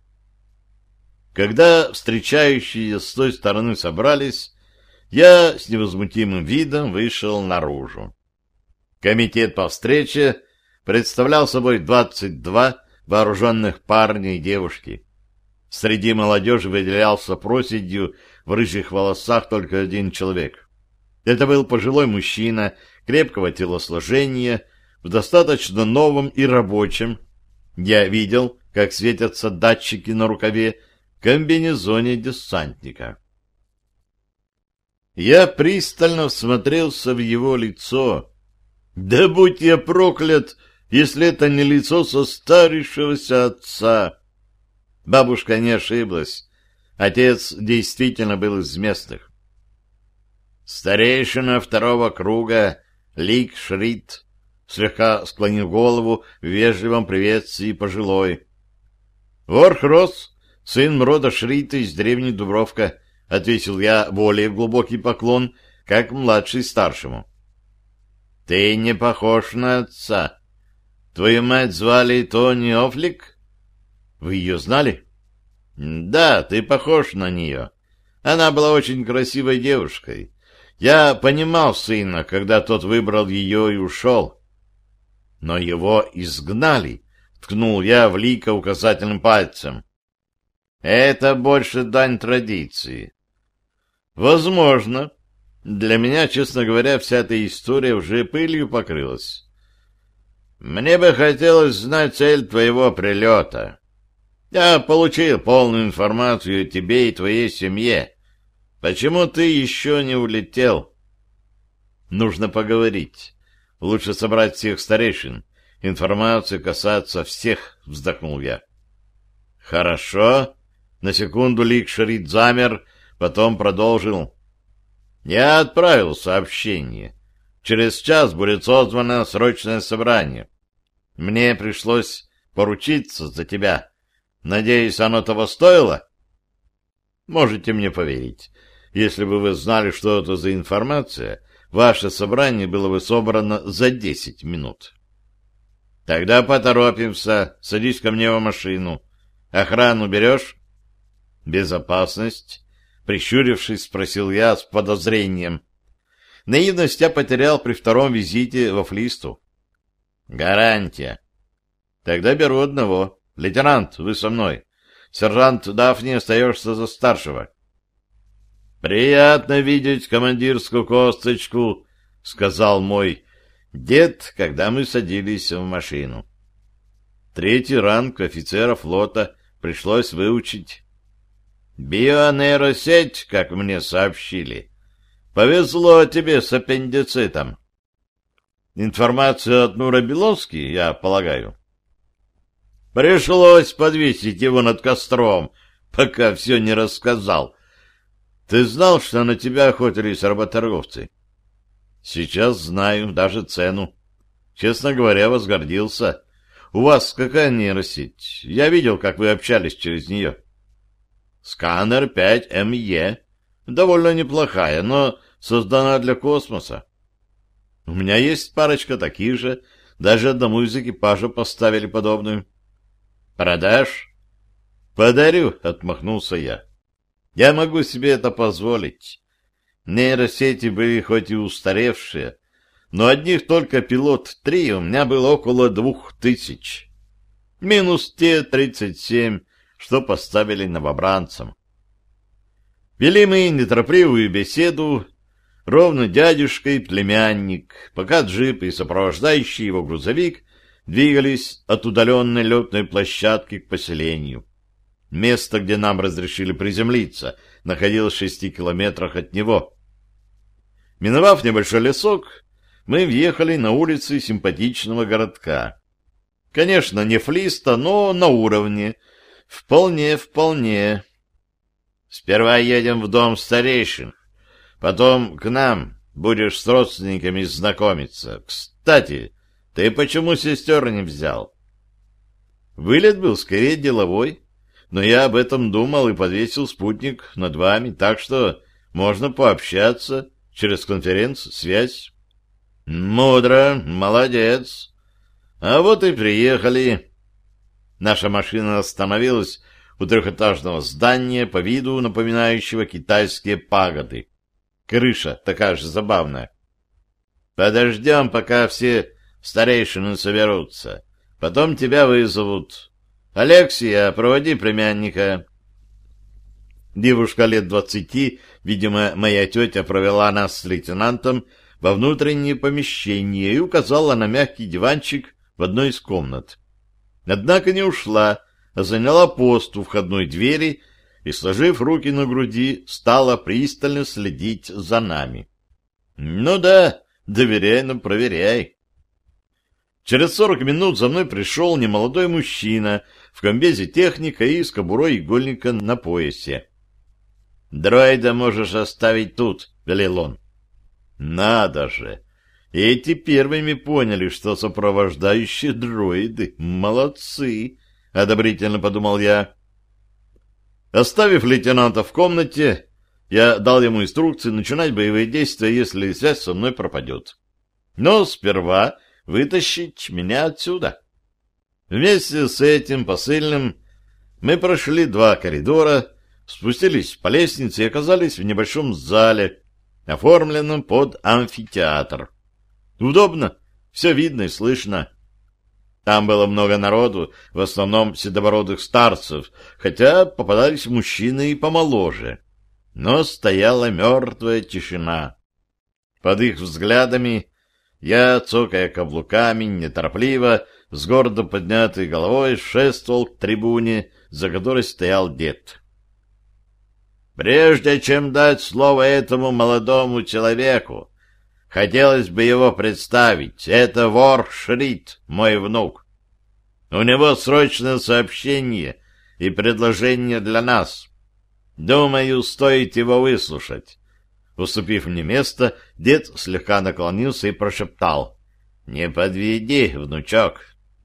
Когда встречающие с той стороны собрались, я с невозмутимым видом вышел наружу. Комитет по встрече представлял собой двадцать два вооруженных парня и девушки. Среди молодежи выделялся проседью в рыжих волосах только один человек. Это был пожилой мужчина крепкого телосложения, в достаточно новом и рабочем. Я видел, как светятся датчики на рукаве, комбинезоне десантника. Я пристально всмотрелся в его лицо. Да будь я проклят, если это не лицо состарившегося отца. Бабушка не ошиблась. Отец действительно был из местных. Старейшина второго круга Лик Шрид, слегка склонив голову в вежливом приветствии пожилой. Ворхрос, сын рода Шрид из древней Дубровка, ответил я более глубокий поклон, как младший старшему. Ты не похож на отца. Твою мать звали Тони Офлик? Вы ее знали? Да, ты похож на нее. Она была очень красивой девушкой. Я понимал сына, когда тот выбрал ее и ушел. Но его изгнали, ткнул я в Лика указательным пальцем. Это больше дань традиции. Возможно. Для меня, честно говоря, вся эта история уже пылью покрылась. Мне бы хотелось знать цель твоего прилета. Я получил полную информацию о тебе и твоей семье. Почему ты еще не улетел? Нужно поговорить. Лучше собрать всех старейшин. Информация касается всех, вздохнул я. Хорошо. На секунду Лик Шрид замер, потом продолжил. Я отправил сообщение. Через час будет созвано срочное собрание. Мне пришлось поручиться за тебя. Надеюсь, оно того стоило? Можете мне поверить. Если бы вы знали, что это за информация, ваше собрание было бы собрано за десять минут. Тогда поторопимся. Садись ко мне в машину. Охрану берешь? Безопасность? Прищурившись, спросил я с подозрением. Наивность я потерял при втором визите во Флисту. Гарантия. Тогда беру одного. Лейтенант, вы со мной. Сержант Дафни, остаешься за старшего. Приятно видеть командирскую косточку, сказал мой дед, когда мы садились в машину. Третий ранг офицера флота пришлось выучить. Бионейросеть, как мне сообщили. Повезло тебе с аппендицитом. Информацию от Нура Беловски, я полагаю. Пришлось подвесить его над костром, пока все не рассказал. Ты знал, что на тебя охотились работорговцы? Сейчас знаю, даже цену. Честно говоря, возгордился. У вас какая нейросеть? Я видел, как вы общались через нее. Сканер пять эм е. Довольно неплохая, но создана для космоса. У меня есть парочка таких же. Даже одному из экипажа поставили подобную. Продашь? Подарю, отмахнулся я. Я могу себе это позволить. Нейросети были хоть и устаревшие, но одних только пилот три у меня было около двух тысяч. Минус те тридцать семь, что поставили новобранцам. Вели мы неторопливую беседу. ровно дядюшка и племянник, пока джип и сопровождающий его грузовик двигались от удаленной летной площадки к поселению. Место, где нам разрешили приземлиться, находилось в шести километрах от него. Миновав небольшой лесок, мы въехали на улицы симпатичного городка. Конечно, не Флиста, но на уровне. Вполне, вполне. Сперва едем в дом старейшин, потом к нам, будешь с родственниками знакомиться. Кстати, ты почему сестер не взял? Вылет был скорее деловой, но я об этом думал и подвесил спутник над вами, так что можно пообщаться через конференц-связь. Мудро, молодец. А вот и приехали. Наша машина остановилась у трехэтажного здания, по виду напоминающего китайские пагоды. Крыша такая же забавная. Подождем, пока все старейшины соберутся. Потом тебя вызовут. Алексия, проводи племянника. Девушка лет двадцати, видимо, моя тетя, провела нас с лейтенантом во внутреннее помещение и указала на мягкий диванчик в одной из комнат. Однако не ушла, а заняла пост у входной двери и, сложив руки на груди, стала пристально следить за нами. Ну да, доверяй, но проверяй. Через сорок минут за мной пришел немолодой мужчина в комбезе техника и с кобурой игольника на поясе. «Дроида можешь оставить тут», — велел он. «Надо же! Эти первыми поняли, что сопровождающие дроиды молодцы», — одобрительно подумал я. Оставив лейтенанта в комнате, я дал ему инструкции начинать боевые действия, если связь со мной пропадет. Но сперва вытащить меня отсюда. Вместе с этим посыльным мы прошли два коридора, спустились по лестнице и оказались в небольшом зале, оформленном под амфитеатр. Удобно, все видно и слышно. Там было много народу, в основном седобородых старцев, хотя попадались мужчины и помоложе. Но стояла мертвая тишина. Под их взглядами я, цокая каблуками, неторопливо, с гордо поднятой головой, шествовал к трибуне, за которой стоял дед. Прежде чем дать слово этому молодому человеку, хотелось бы его представить. Это вор Шрид, мой внук. У него срочное сообщение и предложение для нас. Думаю, стоит его выслушать. Уступив мне место, дед слегка наклонился и прошептал: «Не подведи, внучок».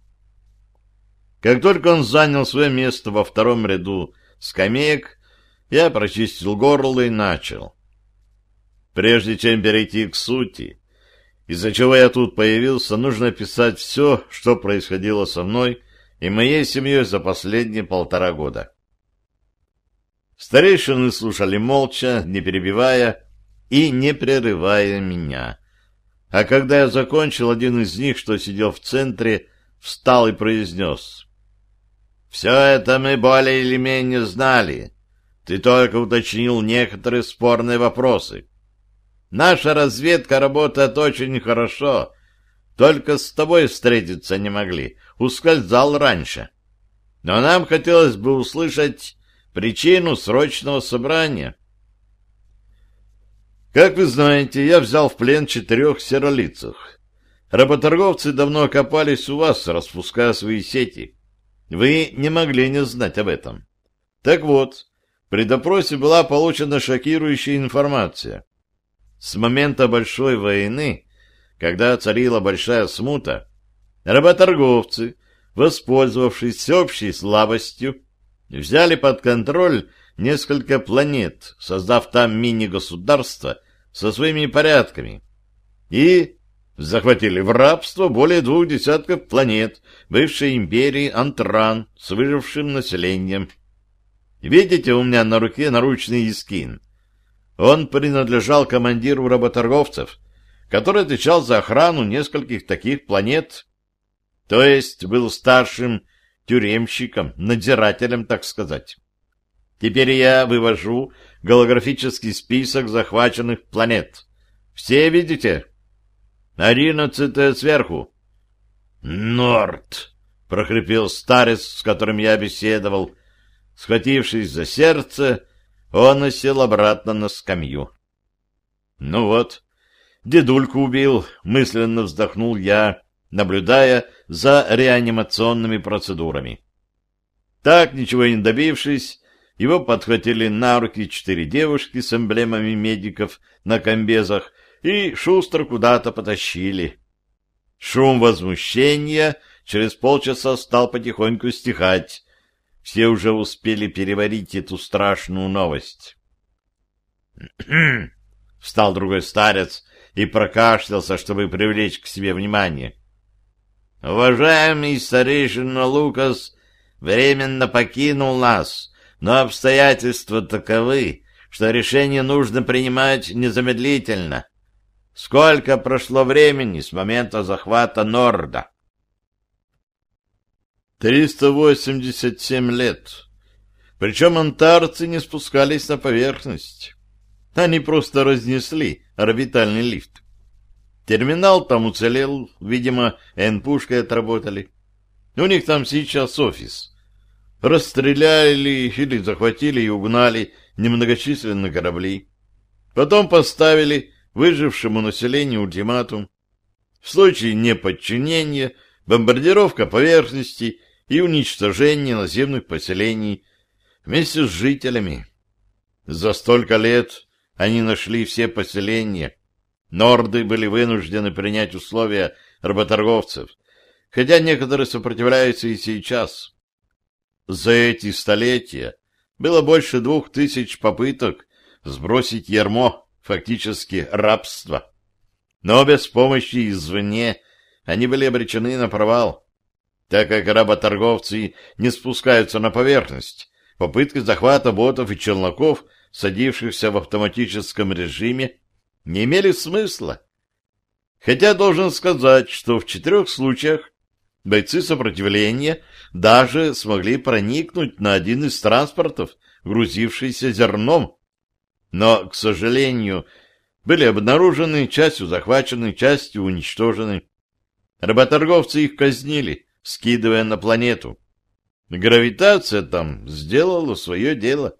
Как только он занял свое место во втором ряду скамеек, я прочистил горло и начал. Прежде чем перейти к сути, из-за чего я тут появился, нужно описать все, что происходило со мной и моей семьей за последние полтора года. Старейшины слушали молча, не перебивая и не прерывая меня. А когда я закончил, один из них, что сидел в центре, встал и произнес: «Все это мы более или менее знали. Ты только уточнил некоторые спорные вопросы. Наша разведка работает очень хорошо. Только с тобой встретиться не могли. Ускользал раньше. Но нам хотелось бы услышать причину срочного собрания. Как вы знаете, я взял в плен четырех серолицых. Работорговцы давно копались у вас, распуская свои сети. Вы не могли не знать об этом. Так вот, при допросе была получена шокирующая информация. С момента Большой войны, когда царила большая смута, работорговцы, воспользовавшись всеобщей слабостью, взяли под контроль несколько планет, создав там мини-государства со своими порядками, и захватили в рабство более двух десятков планет бывшей империи Антран с выжившим населением. Видите, у меня на руке наручный искин. Он принадлежал командиру работорговцев, который отвечал за охрану нескольких таких планет, то есть был старшим тюремщиком, надзирателем, так сказать. Теперь я вывожу голографический список захваченных планет. Все видите? Одиннадцатая сверху. Норд! — прохрипел старец, с которым я беседовал. Схватившись за сердце, он осел обратно на скамью. Ну вот, дедульку убил, мысленно вздохнул я, наблюдая за реанимационными процедурами. Так, ничего не добившись, его подхватили на руки четыре девушки с эмблемами медиков на комбезах и шустро куда-то потащили. Шум возмущения через полчаса стал потихоньку стихать. Все уже успели переварить эту страшную новость. Встал другой старец и прокашлялся, чтобы привлечь к себе внимание. Уважаемый старейшина Лукас временно покинул нас, но обстоятельства таковы, что решение нужно принимать незамедлительно. Сколько прошло времени с момента захвата Норда? Триста восемьдесят семь лет. Причем антарцы не спускались на поверхность. Они просто разнесли орбитальный лифт. Терминал там уцелел, видимо, эн-пушкой отработали. У них там сейчас офис. Расстреляли или захватили и угнали немногочисленные корабли. Потом поставили выжившему населению ультиматум. В случае неподчинения, бомбардировка поверхности и уничтожение наземных поселений вместе с жителями. За столько лет они нашли все поселения. Норды были вынуждены принять условия работорговцев, хотя некоторые сопротивляются и сейчас. За эти столетия было больше двух тысяч попыток сбросить ярмо, фактически рабство. Но без помощи извне они были обречены на провал. Так как работорговцы не спускаются на поверхность, попытки захвата ботов и челноков, садившихся в автоматическом режиме, не имели смысла. Хотя должен сказать, что в четырех случаях бойцы сопротивления даже смогли проникнуть на один из транспортов, грузившийся зерном. Но, к сожалению, были обнаружены, частью захвачены, частью уничтожены. Работорговцы их казнили, скидывая на планету. Гравитация там сделала свое дело.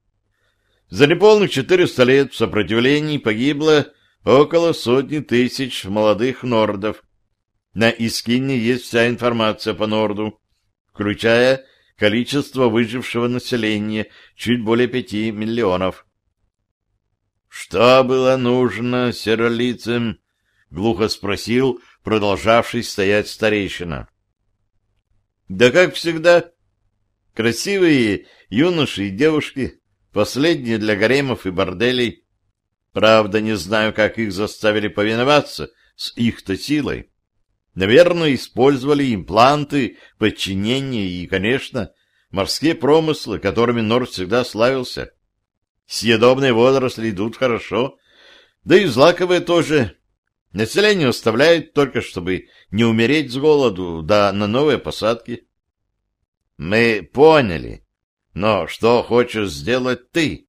За неполных четыреста лет в сопротивлении погибло около сотни тысяч молодых нордов. На Искине есть вся информация по Норду, включая количество выжившего населения, чуть более пяти миллионов. «Что было нужно серолицам?» — глухо спросил продолжавший стоять старейшина. «Да как всегда. Красивые юноши и девушки, последние для гаремов и борделей. Правда, не знаю, как их заставили повиноваться с их-то силой. Наверное, использовали импланты, подчинение и, конечно, морские промыслы, которыми Норд всегда славился. Съедобные водоросли идут хорошо, да и злаковые тоже. Население оставляет только, чтобы не умереть с голоду, да на новые посадки». «Мы поняли. Но что хочешь сделать ты?»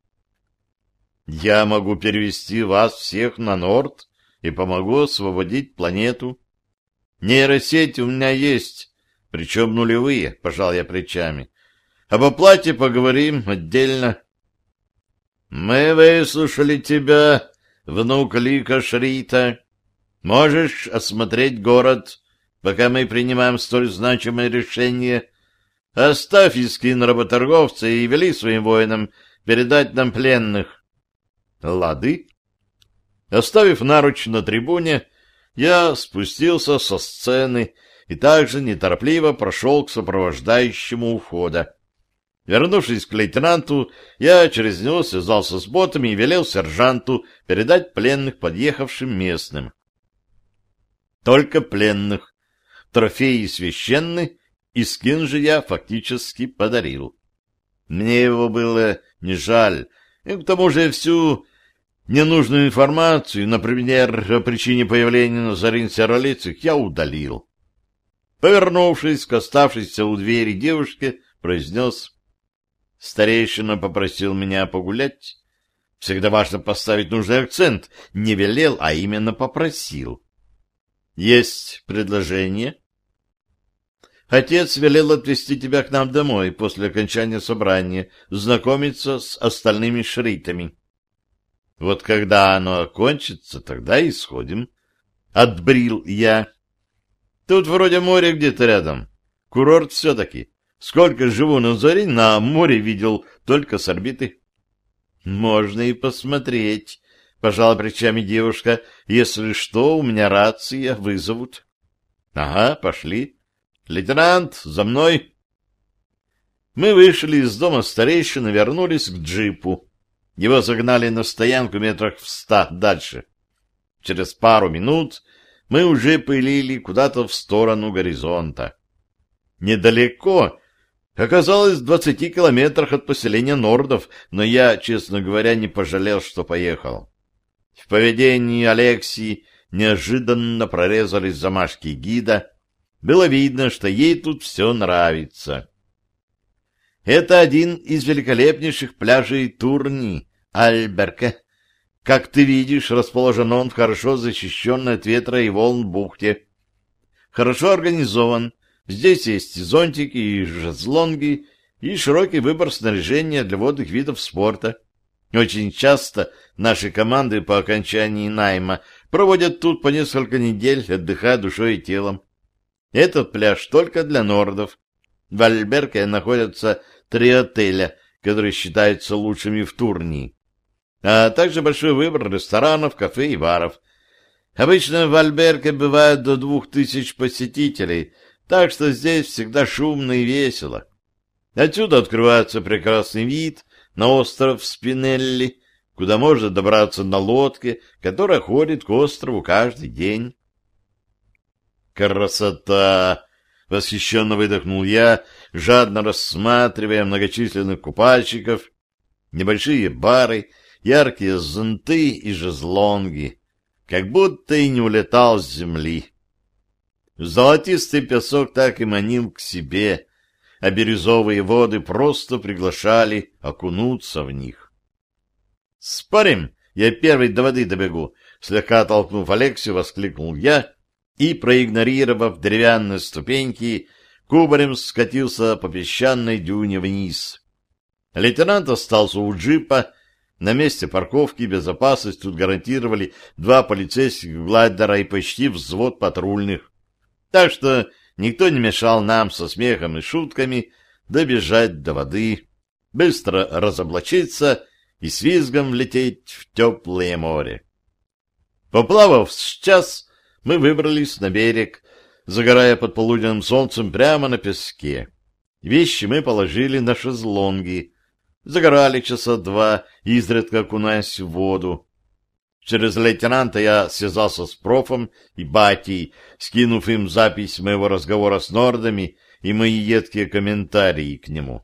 «Я могу перевести вас всех на Норд и помогу освободить планету. Нейросети у меня есть, причем нулевые», — пожал я плечами. «Об оплате поговорим отдельно». «Мы выслушали тебя, внук Лика Шрита. Можешь осмотреть город, пока мы принимаем столь значимое решение. Оставь Искин работорговца и вели своим воинам передать нам пленных». «Лады». Оставив наруч на трибуне, я спустился со сцены и также неторопливо прошел к сопровождающему у входа. Вернувшись к лейтенанту, я через него связался с ботами и велел сержанту передать пленных подъехавшим местным. Только пленных. Трофеи священны, и скин же я фактически подарил. Мне его было не жаль, и к тому же всю ненужную информацию, например, о причине появления Назарин серолицых, я удалил. Повернувшись к оставшейся у двери девушке, произнес: «Старейшина попросил меня погулять. Всегда важно поставить нужный акцент. Не велел, а именно попросил. Есть предложение? Отец велел отвезти тебя к нам домой после окончания собрания, знакомиться с остальными шритами. Вот когда оно окончится, тогда и сходим. Отбрил я. Тут вроде море где-то рядом. Курорт все-таки. Сколько живу на Зоре, на море видел только с орбиты. Можно и посмотреть, пожала плечами девушка. Если что, у меня рация, вызовут. Ага, пошли. Лейтенант, за мной. Мы вышли из дома старейшин и вернулись к джипу. Его загнали на стоянку метрах в ста дальше. Через пару минут мы уже пылили куда-то в сторону горизонта. Недалеко, оказалось, в двадцати километрах от поселения нордов, но я, честно говоря, не пожалел, что поехал. В поведении Алексии неожиданно прорезались замашки гида. Было видно, что ей тут все нравится. Это один из великолепнейших пляжей Турни, Альберке. Как ты видишь, расположен он в хорошо защищенной от ветра и волн бухте. Хорошо организован. Здесь есть зонтики и шезлонги, и широкий выбор снаряжения для водных видов спорта. Очень часто наши команды по окончании найма проводят тут по несколько недель, отдыхая душой и телом. Этот пляж только для нордов. В Альберке находятся три отеля, которые считаются лучшими в Турнии, а также большой выбор ресторанов, кафе и баров. Обычно в Альберке бывает до двух тысяч посетителей, так что здесь всегда шумно и весело. Отсюда открывается прекрасный вид на остров Спинелли, куда можно добраться на лодке, которая ходит к острову каждый день. «Красота!» — восхищенно выдохнул я, жадно рассматривая многочисленных купальщиков, небольшие бары, яркие зонты и жезлонги, как будто и не улетал с земли. Золотистый песок так и манил к себе, а бирюзовые воды просто приглашали окунуться в них. «Спорим, я первый до воды добегу!» — слегка толкнув Алексию, воскликнул я и, проигнорировав деревянные ступеньки, кубарем скатился по песчаной дюне вниз. Лейтенант остался у джипа. На месте парковки безопасность тут гарантировали два полицейских глайдера и почти взвод патрульных. Так что никто не мешал нам со смехом и шутками добежать до воды, быстро разоблачиться и с визгом лететь в теплое море. Поплавав с час, мы выбрались на берег, загорая под полуденным солнцем прямо на песке. Вещи мы положили на шезлонги, загорали часа два, изредка окунаясь в воду. Через лейтенанта я связался с профом и батей, скинув им запись моего разговора с нордами и мои едкие комментарии к нему.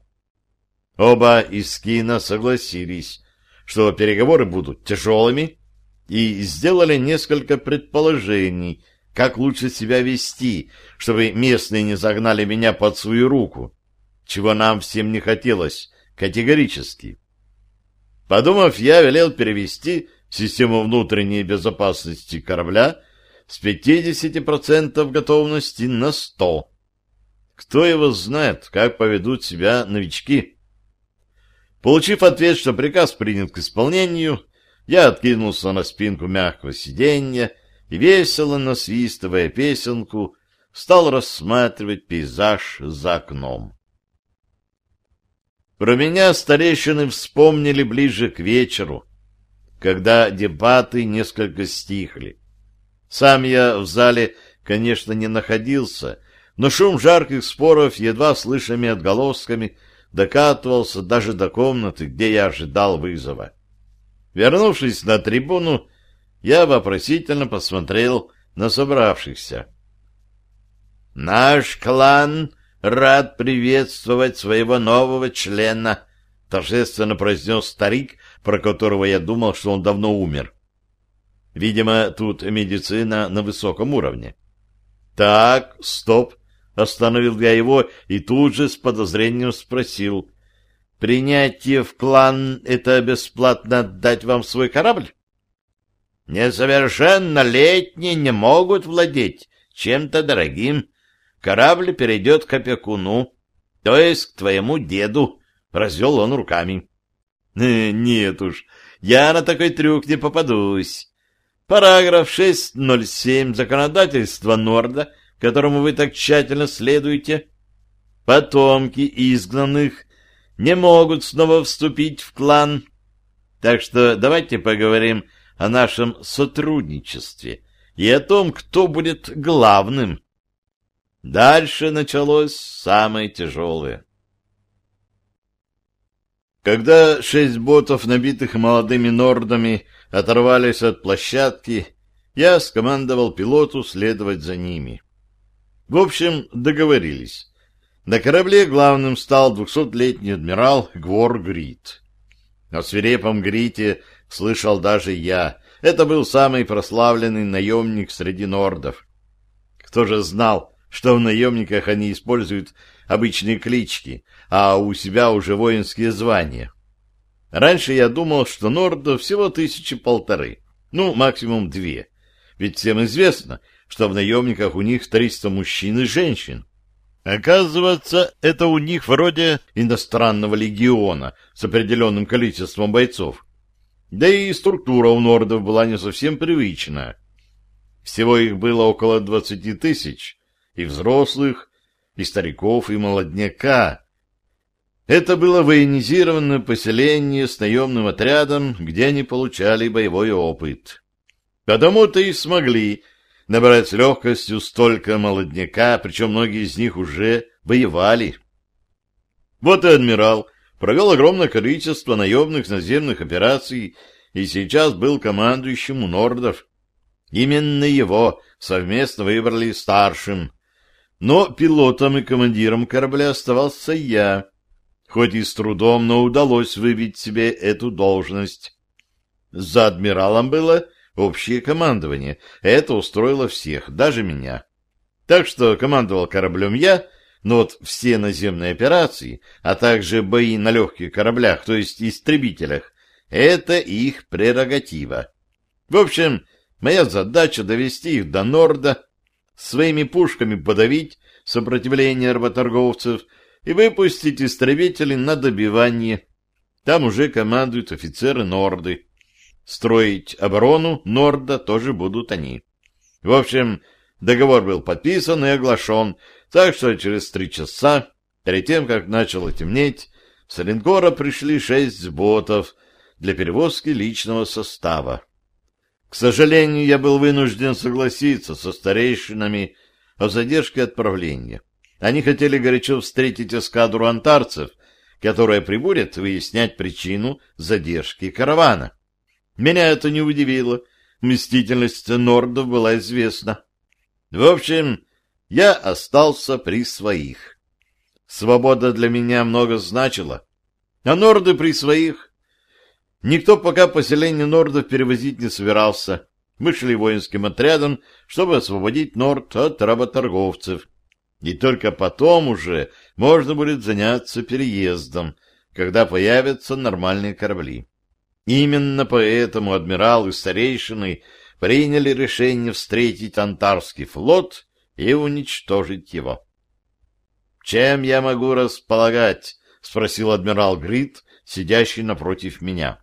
Оба из кино согласились, что переговоры будут тяжелыми, и сделали несколько предположений, как лучше себя вести, чтобы местные не загнали меня под свою руку, чего нам всем не хотелось категорически. Подумав, я велел перевести систему внутренней безопасности корабля с пятидесяти процентов готовности на сто. Кто его знает, как поведут себя новички. Получив ответ, что приказ принят к исполнению, я откинулся на спинку мягкого сиденья и, весело насвистывая песенку, стал рассматривать пейзаж за окном. Про меня старейшины вспомнили ближе к вечеру, когда дебаты несколько стихли. Сам я в зале, конечно, не находился, но шум жарких споров едва слышными отголосками докатывался даже до комнаты, где я ожидал вызова. Вернувшись на трибуну, я вопросительно посмотрел на собравшихся. «Наш клан рад приветствовать своего нового члена», — торжественно произнес старик, про которого я думал, что он давно умер. Видимо, тут медицина на высоком уровне. «Так, стоп», — остановил я его и тут же с подозрением спросил. Принятие в клан — это бесплатно отдать вам свой корабль? Несовершеннолетние не могут владеть чем-то дорогим. Корабль перейдет к опекуну, то есть к твоему деду, — развел он руками. Э, нет уж, я на такой трюк не попадусь. Параграф шестьсот семь законодательства Норда, которому вы так тщательно следуете. Потомки изгнанных не могут снова вступить в клан. Так что давайте поговорим о нашем сотрудничестве и о том, кто будет главным. Дальше началось самое тяжелое. Когда шесть ботов, набитых молодыми нордами, оторвались от площадки, я скомандовал пилоту следовать за ними. В общем, договорились. На корабле главным стал двухсотлетний адмирал Гвор Грит. О свирепом Грите слышал даже я. Это был самый прославленный наемник среди нордов. Кто же знал, что в наемниках они используют обычные клички, а у себя уже воинские звания? Раньше я думал, что нордов всего тысячи полторы, ну, максимум две. Ведь всем известно, что в наемниках у них триста мужчин и женщин. Оказывается, это у них вроде иностранного легиона с определенным количеством бойцов. Да и структура у нордов была не совсем привычная. Всего их было около двадцати тысяч, и взрослых, и стариков, и молодняка. Это было военизированное поселение с наемным отрядом, где они получали боевой опыт. Потому-то и смогли набрать с легкостью столько молодняка, причем многие из них уже воевали. Вот и адмирал провел огромное количество наемных наземных операций и сейчас был командующим у нордов. Именно его совместно выбрали старшим. Но пилотом и командиром корабля оставался я. Хоть и с трудом, но удалось выбить себе эту должность. За адмиралом было общее командование. Это устроило всех, даже меня. Так что командовал кораблем я, но вот все наземные операции, а также бои на легких кораблях, то есть истребителях, это их прерогатива. В общем, моя задача довести их до Норда, своими пушками подавить сопротивление работорговцев и выпустить истребители на добивание. Там уже командуют офицеры Норды. Строить оборону Норда тоже будут они. В общем, договор был подписан и оглашен, так что через три часа, перед тем, как начало темнеть, с линкора пришли шесть ботов для перевозки личного состава. К сожалению, я был вынужден согласиться со старейшинами о задержке отправления. Они хотели горячо встретить эскадру антарцев, которая прибудет выяснять причину задержки каравана. Меня это не удивило. Мстительность нордов была известна. В общем, я остался при своих. Свобода для меня много значила, а норды при своих. Никто пока поселение нордов перевозить не собирался. Мы шли воинским отрядом, чтобы освободить норд от работорговцев. И только потом уже можно будет заняться переездом, когда появятся нормальные корабли. Именно поэтому адмирал и старейшины приняли решение встретить Антарский флот и уничтожить его. — Чем я могу располагать? — спросил адмирал Грит, сидящий напротив меня.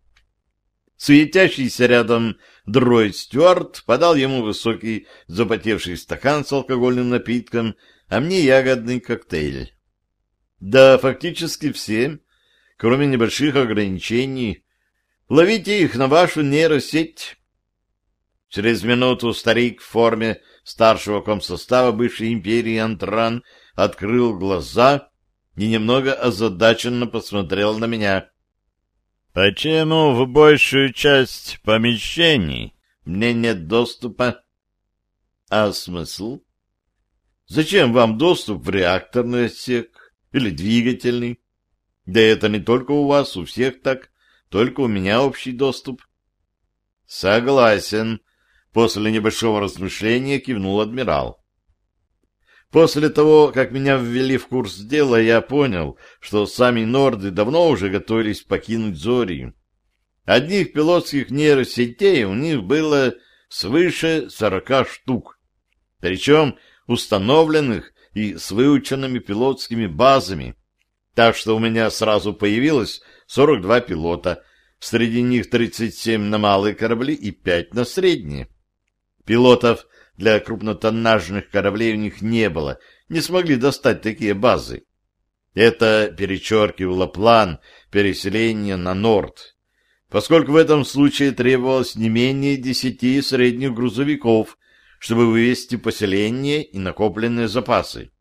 Суетящийся рядом дроид Стюарт подал ему высокий запотевший стакан с алкогольным напитком, а мне ягодный коктейль. Да, фактически все, кроме небольших ограничений. Ловите их на вашу нейросеть. Через минуту старик в форме старшего комсостава бывшей империи Антран открыл глаза и немного озадаченно посмотрел на меня. — Почему в большую часть помещений мне нет доступа? — А смысл? — Зачем вам доступ в реакторный отсек или двигательный? Да это не только у вас, у всех так, только у меня общий доступ. — Согласен. После небольшого размышления кивнул адмирал. После того, как меня ввели в курс дела, я понял, что сами норды давно уже готовились покинуть Зорию. Одних пилотских нейросетей у них было свыше сорока штук, причем установленных и с выученными пилотскими базами. Так что у меня сразу появилось сорок два пилота, среди них тридцать семь на малые корабли и пять на средние. Пилотов для крупнотоннажных кораблей у них не было, не смогли достать такие базы. Это перечеркивало план переселения на Норд, поскольку в этом случае требовалось не менее десяти средних грузовиков, чтобы вывести поселение и накопленные запасы.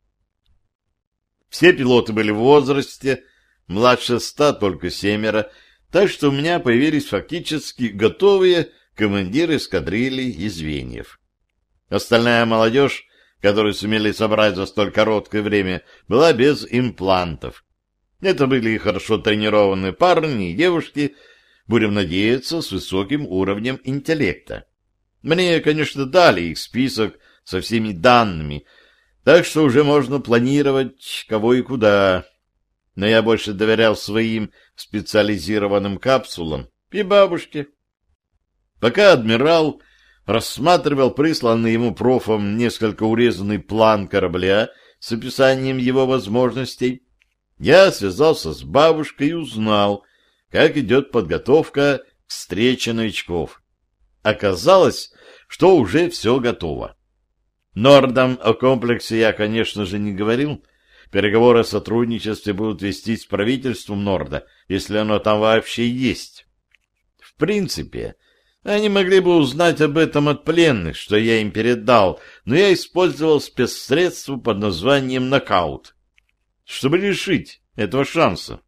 Все пилоты были в возрасте, младше ста только семеро, так что у меня появились фактически готовые командиры эскадрилий и звеньев. Остальная молодежь, которую сумели собрать за столь короткое время, была без имплантов. Это были хорошо тренированные парни и девушки, будем надеяться, с высоким уровнем интеллекта. Мне, конечно, дали их список со всеми данными, так что уже можно планировать, кого и куда. Но я больше доверял своим специализированным капсулам и бабушке. Пока адмирал рассматривал присланный ему профом несколько урезанный план корабля с описанием его возможностей, я связался с бабушкой и узнал, как идет подготовка к встрече новичков. Оказалось, что уже все готово. Нордам о комплексе я, конечно же, не говорил. Переговоры о сотрудничестве будут вестись с правительством Норда, если оно там вообще есть. В принципе, они могли бы узнать об этом от пленных, что я им передал, но я использовал спецсредство под названием «Нокаут», чтобы лишить этого шанса.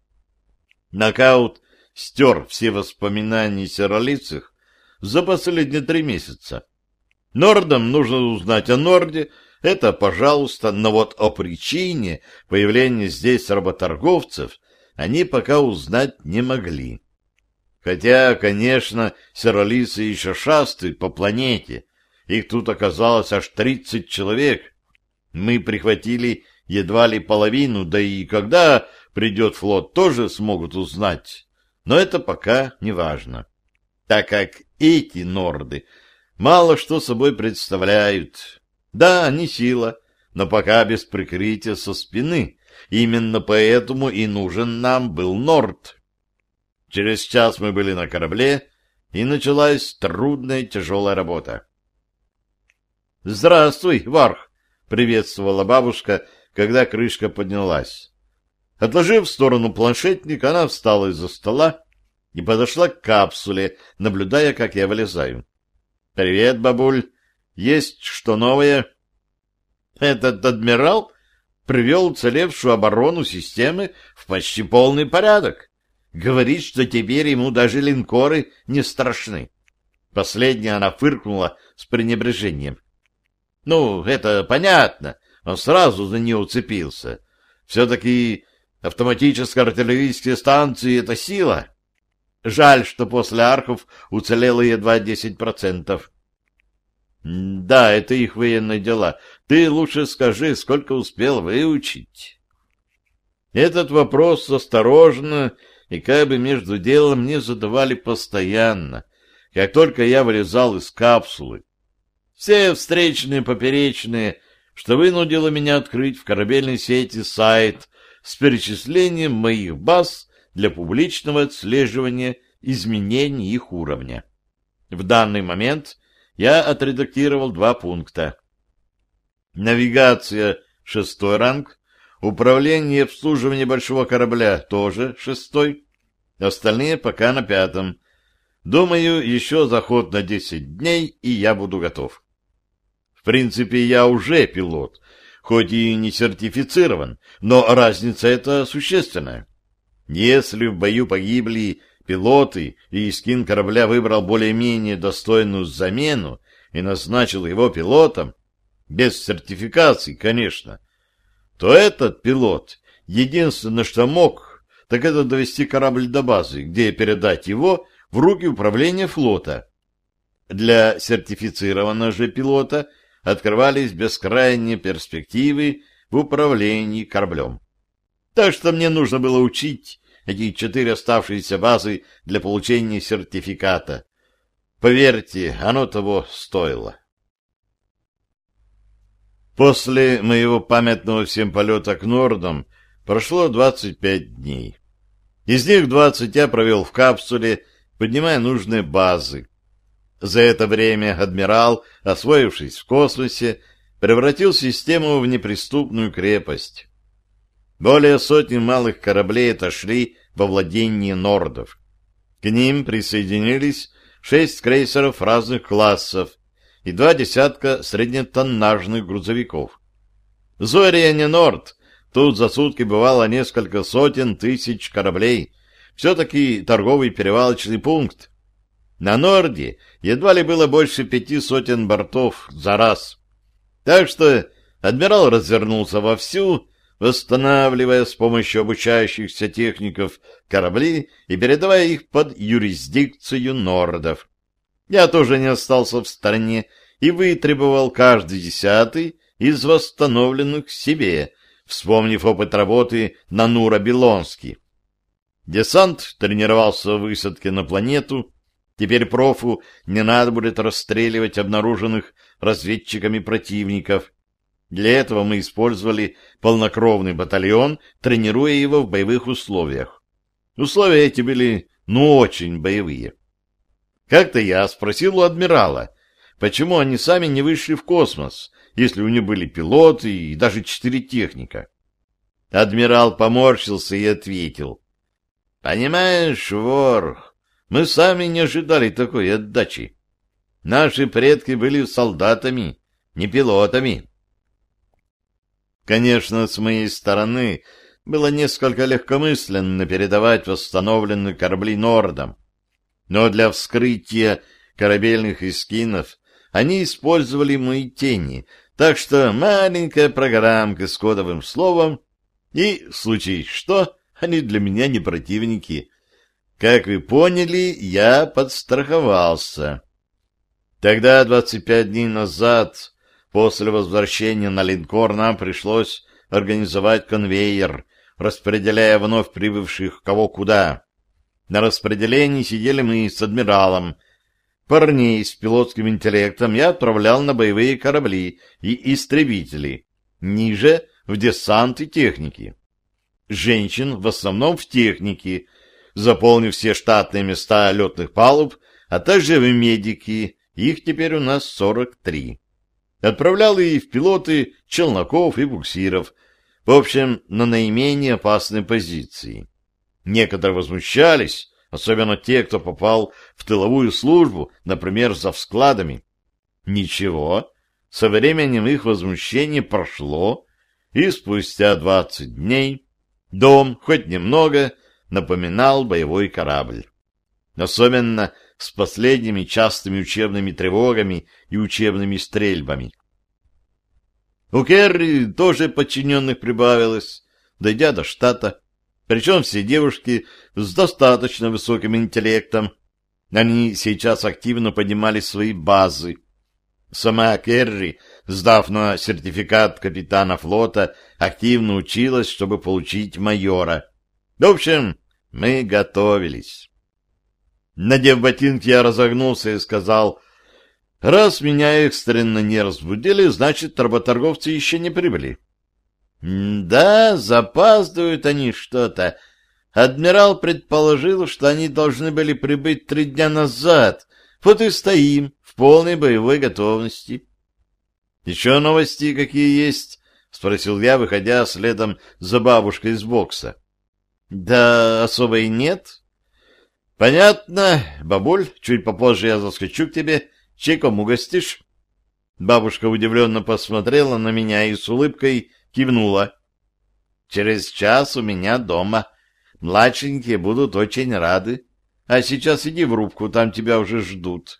Нокаут стер все воспоминания о серолицах за последние три месяца. Нордам нужно узнать о Норде, это пожалуйста, но вот о причине появления здесь работорговцев они пока узнать не могли. Хотя, конечно, серолицы еще шастают по планете. Их тут оказалось аж тридцать человек. Мы прихватили едва ли половину, да и когда придет флот, тоже смогут узнать. Но это пока не важно, так как эти норды мало что собой представляют. Да, они сила, но пока без прикрытия со спины. Именно поэтому и нужен нам был Норд. Через час мы были на корабле, и началась трудная тяжелая работа. — Здравствуй, Варх! — приветствовала бабушка, когда крышка поднялась. Отложив в сторону планшетник, она встала из-за стола и подошла к капсуле, наблюдая, как я вылезаю. — Привет, бабуль! Есть что новое? Этот адмирал привел уцелевшую оборону системы в почти полный порядок. Говорит, что теперь ему даже линкоры не страшны. Последняя она фыркнула с пренебрежением. Ну, это понятно, он сразу за нее уцепился. Все-таки автоматические артиллерийские станции — это сила. Жаль, что после архов уцелело едва десять процентов. Да, это их военные дела. Ты лучше скажи, сколько успел выучить. Этот вопрос осторожно и как бы между делом мне задавали постоянно, как только я вылезал из капсулы. Все встречные поперечные, что вынудило меня открыть в корабельной сети сайт с перечислением моих баз для публичного отслеживания изменений их уровня. В данный момент я отредактировал два пункта. Навигация — шестой ранг, управление и обслуживание большого корабля — тоже шестой, остальные пока на пятом. Думаю, еще заход на десять дней, и я буду готов. В принципе, я уже пилот, хоть и не сертифицирован, но разница эта существенная. Если в бою погибли пилоты, и Искин корабля выбрал более-менее достойную замену и назначил его пилотом, без сертификации, конечно, то этот пилот единственное, что мог, так это довести корабль до базы, где передать его в руки управления флота. Для сертифицированного же пилота открывались бескрайние перспективы в управлении кораблем. Так что мне нужно было учить эти четыре оставшиеся базы для получения сертификата. Поверьте, оно того стоило. После моего памятного всем полета к Нордам прошло двадцать пять дней. Из них двадцать я провел в капсуле, поднимая нужные базы. За это время адмирал, освоившись в космосе, превратил систему в неприступную крепость. Более сотни малых кораблей отошли во владение нордов. К ним присоединились шесть крейсеров разных классов и два десятка среднетоннажных грузовиков. Зория не Норд, тут за сутки бывало несколько сотен тысяч кораблей, все-таки торговый перевалочный пункт. На Норде едва ли было больше пяти сотен бортов за раз. Так что адмирал развернулся вовсю, восстанавливая с помощью обучающихся техников корабли и передавая их под юрисдикцию нордов. Я тоже не остался в стороне и вытребовал каждый десятый из восстановленных себе, вспомнив опыт работы на Нура-Белонске. Десант тренировался в высадке на планету. Теперь профу не надо будет расстреливать обнаруженных разведчиками противников. Для этого мы использовали полнокровный батальон, тренируя его в боевых условиях. Условия эти были, ну, очень боевые. Как-то я спросил у адмирала, почему они сами не вышли в космос, если у них были пилоты и даже четыре техника. Адмирал поморщился и ответил: «Понимаешь, вор, мы сами не ожидали такой отдачи. Наши предки были солдатами, не пилотами». Конечно, с моей стороны было несколько легкомысленно передавать восстановленные корабли нордам, но для вскрытия корабельных эскинов они использовали мои тени, так что маленькая программка с кодовым словом, и, в случае что, они для меня не противники. Как вы поняли, я подстраховался. Тогда, двадцать пять дней назад, после возвращения на линкор, нам пришлось организовать конвейер, распределяя вновь прибывших кого куда. На распределении сидели мы с адмиралом. Парней с пилотским интеллектом я отправлял на боевые корабли и истребители, ниже — в десант и техники. Женщин в основном в технике, заполнив все штатные места летных палуб, а также в медики, их теперь у нас сорок три. Отправлял и в пилоты челноков и буксиров, в общем, на наименее опасные позиции. Некоторые возмущались, особенно те, кто попал в тыловую службу, например, за складами. Ничего, со временем их возмущение прошло, и спустя двадцать дней дом, хоть немного, напоминал боевой корабль. Особенно с последними частыми учебными тревогами и учебными стрельбами. У Керри тоже подчиненных прибавилось, дойдя до штата. Причем все девушки с достаточно высоким интеллектом. Они сейчас активно поднимали свои базы. Сама Керри, сдав на сертификат капитана флота, активно училась, чтобы получить майора. В общем, мы готовились. Надев ботинки, я разогнулся и сказал: «Раз меня экстренно не разбудили, значит, работорговцы еще не прибыли». «Да, запаздывают они что-то. Адмирал предположил, что они должны были прибыть три дня назад. Вот и стоим в полной боевой готовности». «Еще новости какие есть?» — спросил я, выходя следом за бабушкой из бокса. «Да особо и нет». «Понятно. Бабуль, чуть попозже я заскочу к тебе. Чайком угостишь?» Бабушка удивленно посмотрела на меня и с улыбкой кивнула. «Через час у меня дома. Младшенькие будут очень рады. А сейчас иди в рубку, там тебя уже ждут».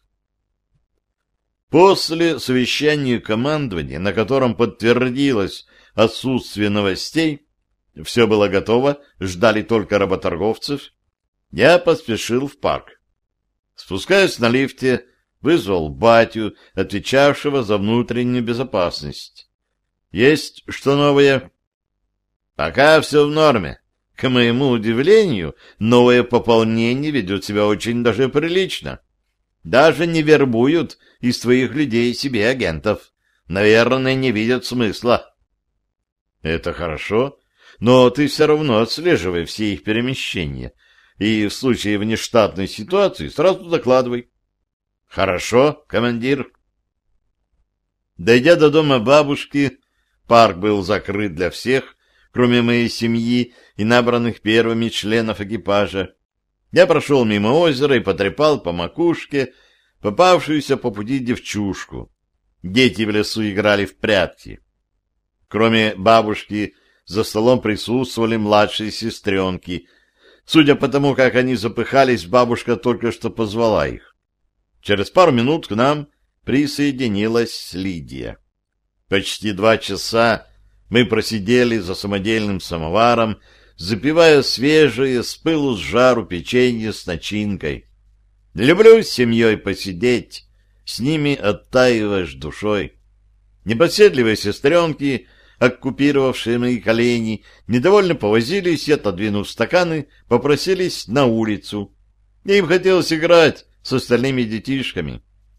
После совещания командования, на котором подтвердилось отсутствие новостей, все было готово, ждали только работорговцев, я поспешил в парк. Спускаясь на лифте, вызвал батю, отвечавшего за внутреннюю безопасность. «Есть что новое?» «Пока все в норме. К моему удивлению, новое пополнение ведет себя очень даже прилично. Даже не вербуют из твоих людей себе агентов. Наверное, не видят смысла». «Это хорошо, но ты все равно отслеживай все их перемещения, и в случае внештатной ситуации сразу докладывай». «Хорошо, командир». Дойдя до дома бабушки, парк был закрыт для всех, кроме моей семьи и набранных первыми членов экипажа. Я прошел мимо озера и потрепал по макушке попавшуюся по пути девчушку. Дети в лесу играли в прятки. Кроме бабушки, за столом присутствовали младшие сестренки. Судя по тому, как они запыхались, бабушка только что позвала их. Через пару минут к нам присоединилась Лидия. Почти два часа мы просидели за самодельным самоваром, запивая свежее с пылу с жару печенье с начинкой. Люблю с семьей посидеть, с ними оттаиваешь душой. Непоседливые сестренки, оккупировавшие мои колени, недовольно повозились и, отодвинув стаканы, попросились на улицу. Им хотелось играть с остальными детишками.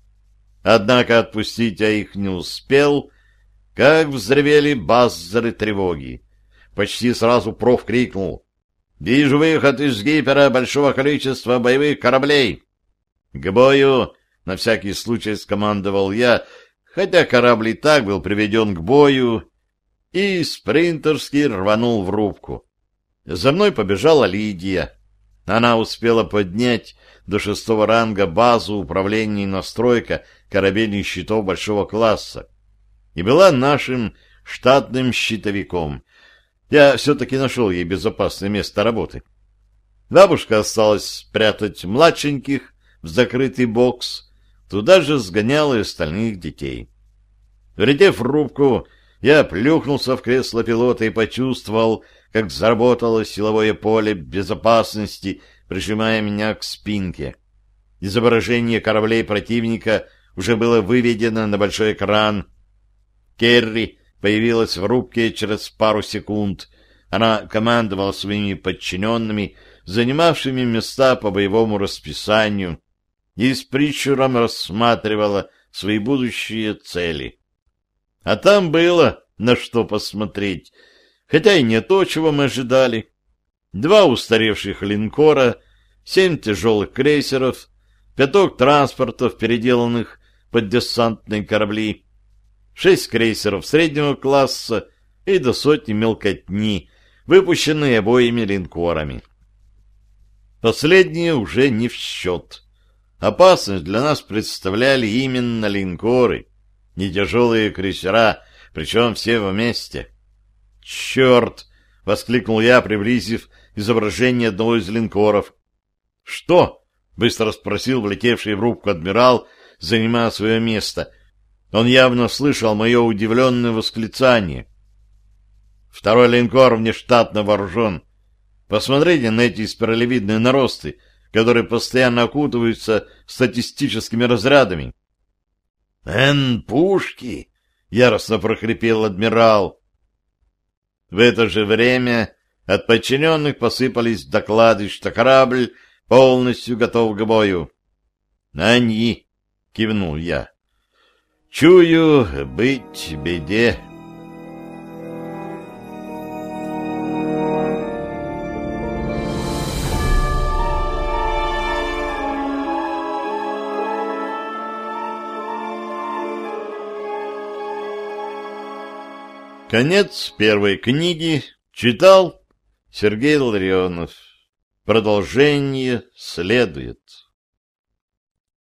Однако отпустить я их не успел, как взревели баззеры тревоги. Почти сразу проф крикнул: «Вижу выход из гипера большого количества боевых кораблей!» «К бою!» — на всякий случай скомандовал я, хотя корабль и так был приведен к бою, и спринтерски рванул в рубку. За мной побежала Лидия. Она успела поднять до шестого ранга базу управления и настройка корабельных щитов большого класса и была нашим штатным щитовиком. Я все-таки нашел ей безопасное место работы. Бабушка осталась спрятать младшеньких в закрытый бокс, туда же сгоняла и остальных детей. Влетев в рубку, я плюхнулся в кресло пилота и почувствовал, как заработало силовое поле безопасности, прижимая меня к спинке. Изображение кораблей противника уже было выведено на большой экран. Керри появилась в рубке через пару секунд. Она командовала своими подчиненными, занимавшими места по боевому расписанию, и с прищуром рассматривала свои будущие цели. А там было на что посмотреть, хотя и не то, чего мы ожидали. Два устаревших линкора, семь тяжелых крейсеров, пяток транспортов, переделанных под десантные корабли, шесть крейсеров среднего класса и до сотни мелкотни, выпущенные обоими линкорами. Последние уже не в счет. Опасность для нас представляли именно линкоры, не тяжелые крейсера, причем все вместе. «Черт!» — воскликнул я, приблизив изображение одного из линкоров. «Что?» — быстро спросил влетевший в рубку адмирал, занимая свое место. Он явно слышал мое удивленное восклицание. «Второй линкор внештатно вооружен. Посмотрите на эти спиралевидные наросты, которые постоянно окутываются статистическими разрядами». «Эн, пушки!» — яростно прохрипел адмирал. В это же время от подчиненных посыпались доклады, что корабль полностью готов к бою. «Они!» — кивнул я. «Чую быть беде». Конец первой книги читал Сергей Ларионов. Продолжение следует.